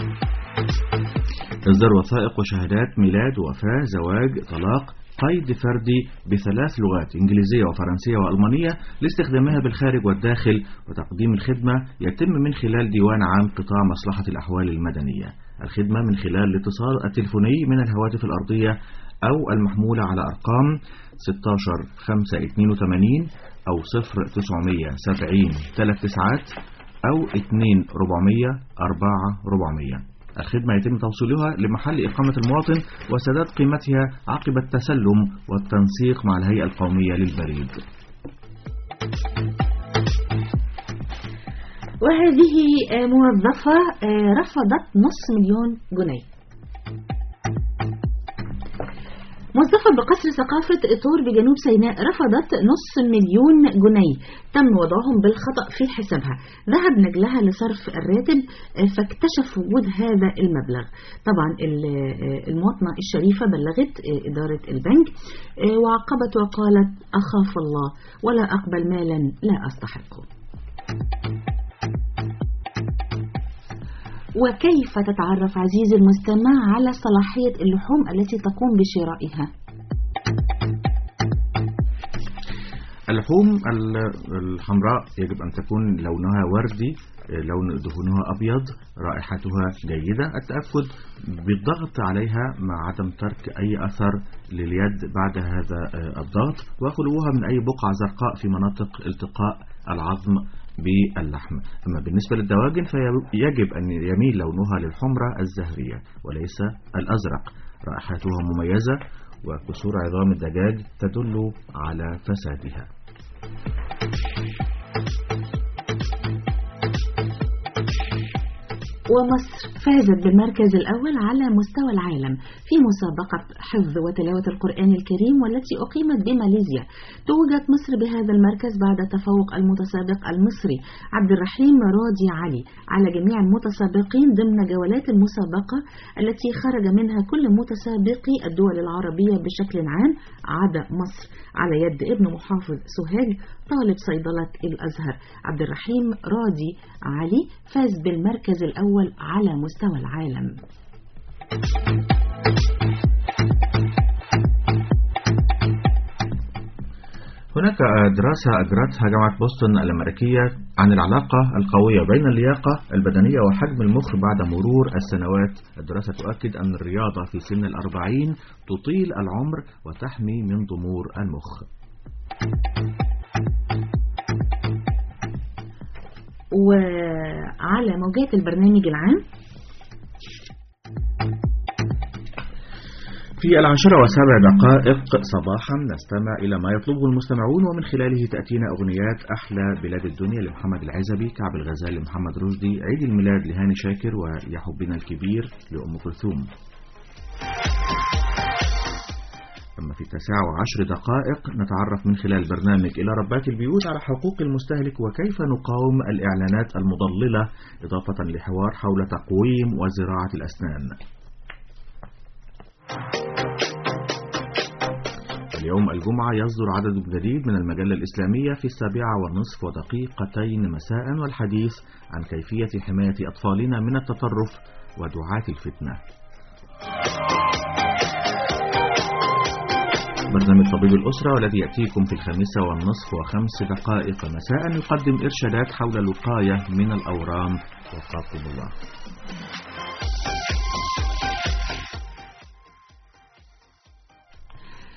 إصدار وثائق وشهادات ميلاد، وفاة، زواج، طلاق، قيد فردي ب3 لغات إنجليزية وفرنسية وألمانية لاستخدامها بالخارج والداخل، وتقديم الخدمة يتم من خلال ديوان عام قطاع مصلحة الأحوال المدنية. الخدمة من خلال الاتصال التليفوني من الهواتف الأرضية أو المحمولة على أرقام 16 582 أو 0970 39 أو 2 400 4 400. الخدمة يتم توصيلها لمحل إقامة المواطن وسداد قيمتها عقب التسلم والتنسيق مع الهيئة القومية للبريد. وهذه موظفة رفضت $500,000. موظفة بقصر ثقافة طور بجنوب سيناء رفضت $500,000 تم وضعهم بالخطأ في حسابها. ذهب نجلها لصرف الراتب فاكتشف وجود هذا المبلغ. طبعا المواطنة الشريفة بلغت إدارة البنك وعاقبت وقالت: أخاف الله ولا أقبل مالا لا أستحقه. وكيف تتعرف عزيزي المستمع على صلاحية اللحوم التي تقوم بشرائها؟ اللحوم الحمراء يجب أن تكون لونها وردي، لون دهنها أبيض، رائحتها جيدة، التأكد بالضغط عليها مع عدم ترك أي أثر لليد بعد هذا الضغط، وخلوها من أي بقعة زرقاء في مناطق التقاء العظم باللحم. أما بالنسبة للدواجن فيجب أن يميل لونها للحمرة الزهرية وليس الأزرق. رائحتها مميزة، وكسور عظام الدجاج تدل على فسادها. ومصر فازت بالمركز الأول على مستوى العالم في مسابقة حفظ وتلاوة القرآن الكريم والتي أقيمت بماليزيا. توجت مصر بهذا المركز بعد تفوق المتسابق المصري عبد الرحيم راضي علي على جميع المتسابقين ضمن جولات المسابقة التي خرج منها كل متسابقي الدول العربية بشكل عام عدا مصر على يد ابن محافظ سوهاج طالب صيدلة الأزهر. عبد الرحيم راضي علي فاز بالمركز الأول على مستوى العالم. هناك دراسة أجرتها جامعة بوسطن الأمريكية عن العلاقة القوية بين اللياقة البدنية وحجم المخ بعد مرور السنوات. الدراسة تؤكد أن الرياضة في سن 40 تطيل العمر وتحمي من ضمور المخ. وعلى موجات البرنامج العام في 10:07 صباحا نستمع إلى ما يطلبه المستمعون، ومن خلاله تأتينا أغنيات أحلى بلاد الدنيا لمحمد العزبي، كعب الغزال لمحمد رشدي، عيد الميلاد لهاني شاكر، ويا حبنا الكبير لأم كلثوم. أما في 9:10 نتعرف من خلال برنامج إلى ربات البيوت على حقوق المستهلك وكيف نقاوم الإعلانات المضللة، إضافة لحوار حول تقويم وزراعة الأسنان. اليوم الجمعة يصدر عدد جديد من المجلة الإسلامية في 7:15 مساء، والحديث عن كيفية حماية أطفالنا من التطرف ودعاة الفتنة. برنامج طبيب الأسرة والذي يأتيكم في 5:05 مساء يقدم إرشادات حول الوقاية من الأورام وفقكم الله.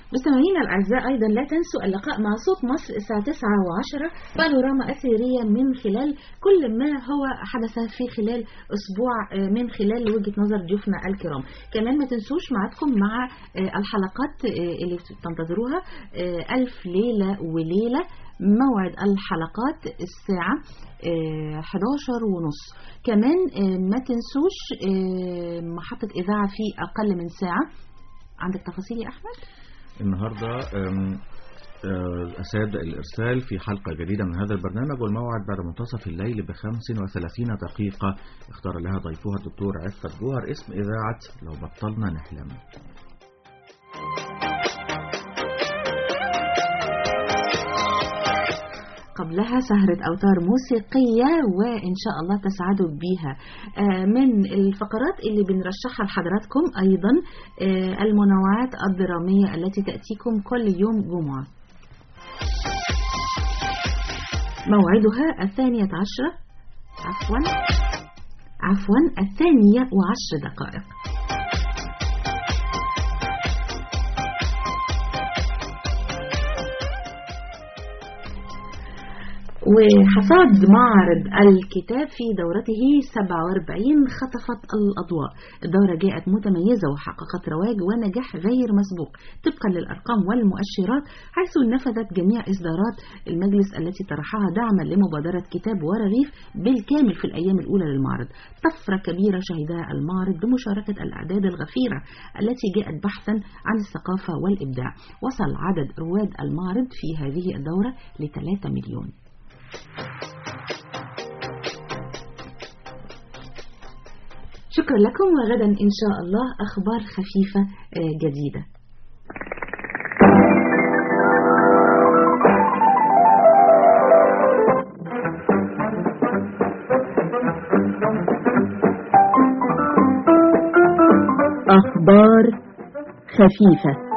مستمعينا الأعزاء، أيضا لا تنسوا اللقاء مع صوت مصر الساعة 9 و10، بانوراما أثرية من خلال كل ما هو حدث في خلال أسبوع من خلال وجهة نظر ضيوفنا الكرام. كمان ما تنسوش معكم مع الحلقات اللي تنتظروها، ألف ليلة وليلة، موعد الحلقات الساعة 11:30. كمان ما تنسوش محطة إذاعة في أقل من ساعة. عندك تفاصيل يا أحمد؟ النهاردة أساد الإرسال في حلقة جديدة من هذا البرنامج، والموعد بعد منتصف الليل ب35 دقيقة اختار لها ضيفها الدكتور عفت جوهر، اسم إذاعة لو بطلنا نحلم. قبلها سهرة أوتار موسيقية وإن شاء الله تسعدوا بيها. من الفقرات اللي بنرشحها لحضراتكم أيضا المنوعات الدرامية التي تأتيكم كل يوم جمعة، موعدها 12 12:10. وحصاد معرض الكتاب في دورته 47 خطفت الأضواء. الدورة جاءت متميزة وحققت رواج ونجاح غير مسبوق طبقا للأرقام والمؤشرات، حيث نفذت جميع إصدارات المجلس التي طرحها دعما لمبادرة كتاب ورغيف بالكامل في الأيام الأولى للمعرض. طفرة كبيرة شهدها المعرض بمشاركة الأعداد الغفيرة التي جاءت بحثا عن الثقافة والإبداع. وصل عدد رواد المعرض في هذه الدورة ل3 مليون. شكرا لكم، وغدا إن شاء الله أخبار خفيفة جديدة. أخبار خفيفة.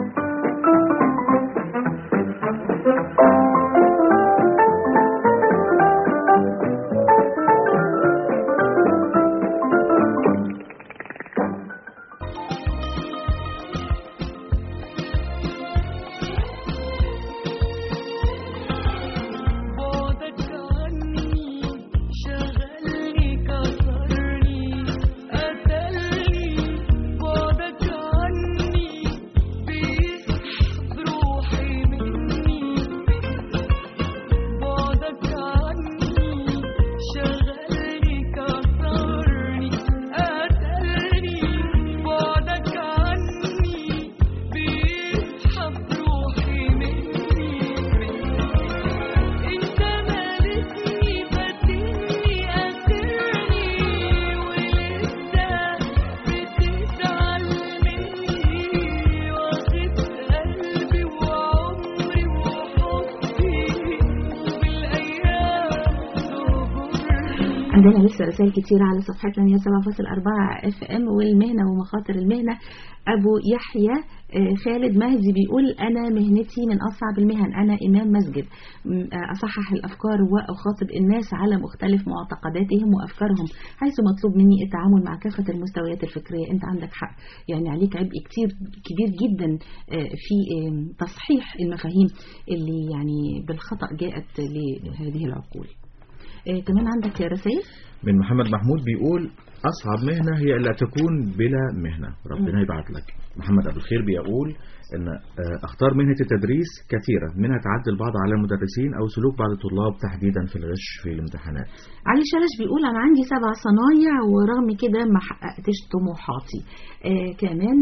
عندنا لسه رسائل كتيرة على صفحتنا 107.4 FM والمهنة ومخاطر المهنة. أبو يحيى خالد مهدي بيقول أنا مهنتي من أصعب المهن، أنا إمام مسجد، أصحح الأفكار وأخاطب الناس على مختلف معتقداتهم وأفكارهم، حيث مطلوب مني التعامل مع كافة المستويات الفكرية. أنت عندك حق، يعني عليك عبء كبير جدا في تصحيح المفاهيم اللي يعني بالخطأ جاءت لهذه العقول. كمان عندك رسائل من محمد محمود بيقول أصعب مهنة هي ألا تكون بلا مهنة، ربنا يبعت لك. محمد أبو الخير بيقول أن أخطار مهنة التدريس كثيرة، منها تعدي البعض على المدرسين أو سلوك بعض الطلاب تحديدا في الغش في الامتحانات. علي شرش بيقول أنا عندي 7 صنايع ورغم كده ما حققتش طموحاتي. كمان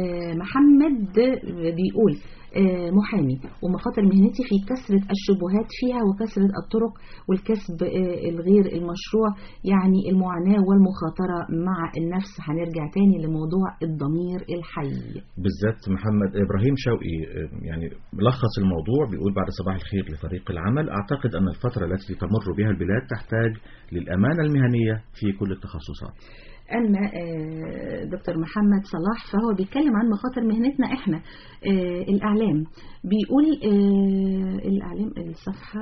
محمد بيقول محامي، ومخاطر مهنتي في كثرة الشبهات فيها وكثرة الطرق والكسب الغير المشروع، يعني المعاناة والمخاطرة مع النفس. هنرجع تاني لموضوع الضمير الحي. بالذات محمد إبراهيم شوقي يعني لخص الموضوع، بيقول بعد صباح الخير لفريق العمل، أعتقد أن الفترة التي تمر بها البلاد تحتاج للأمانة المهنية في كل التخصصات. أما دكتور محمد صلاح فهو بيتكلم عن مخاطر مهنتنا إحنا. الإعلام بيقول الإعلام الصفحة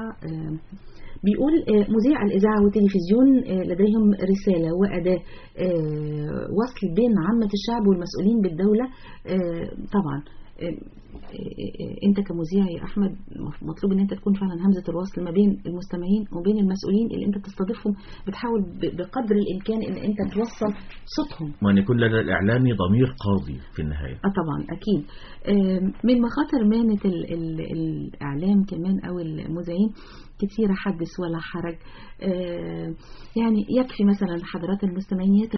بيقول مذيع الإذاعة والتلفزيون لديهم رسالة وأداة وصل بين عامة الشعب والمسؤولين بالدولة. طبعا انت كمذيع يا احمد مطلوب ان انت تكون فعلا همزة الوصل ما بين المستمعين وبين المسؤولين اللي انت بتستضيفهم، بتحاول بقدر الامكان ان انت توصل صوتهم، وان يكون لدى الاعلامي ضمير قاضي في النهاية. طبعا اكيد. من مخاطر مهنة الاعلام كمان او المذيعين كتيرة، حدث ولا حرج. يعني يكفي مثلا حضرات المستمعين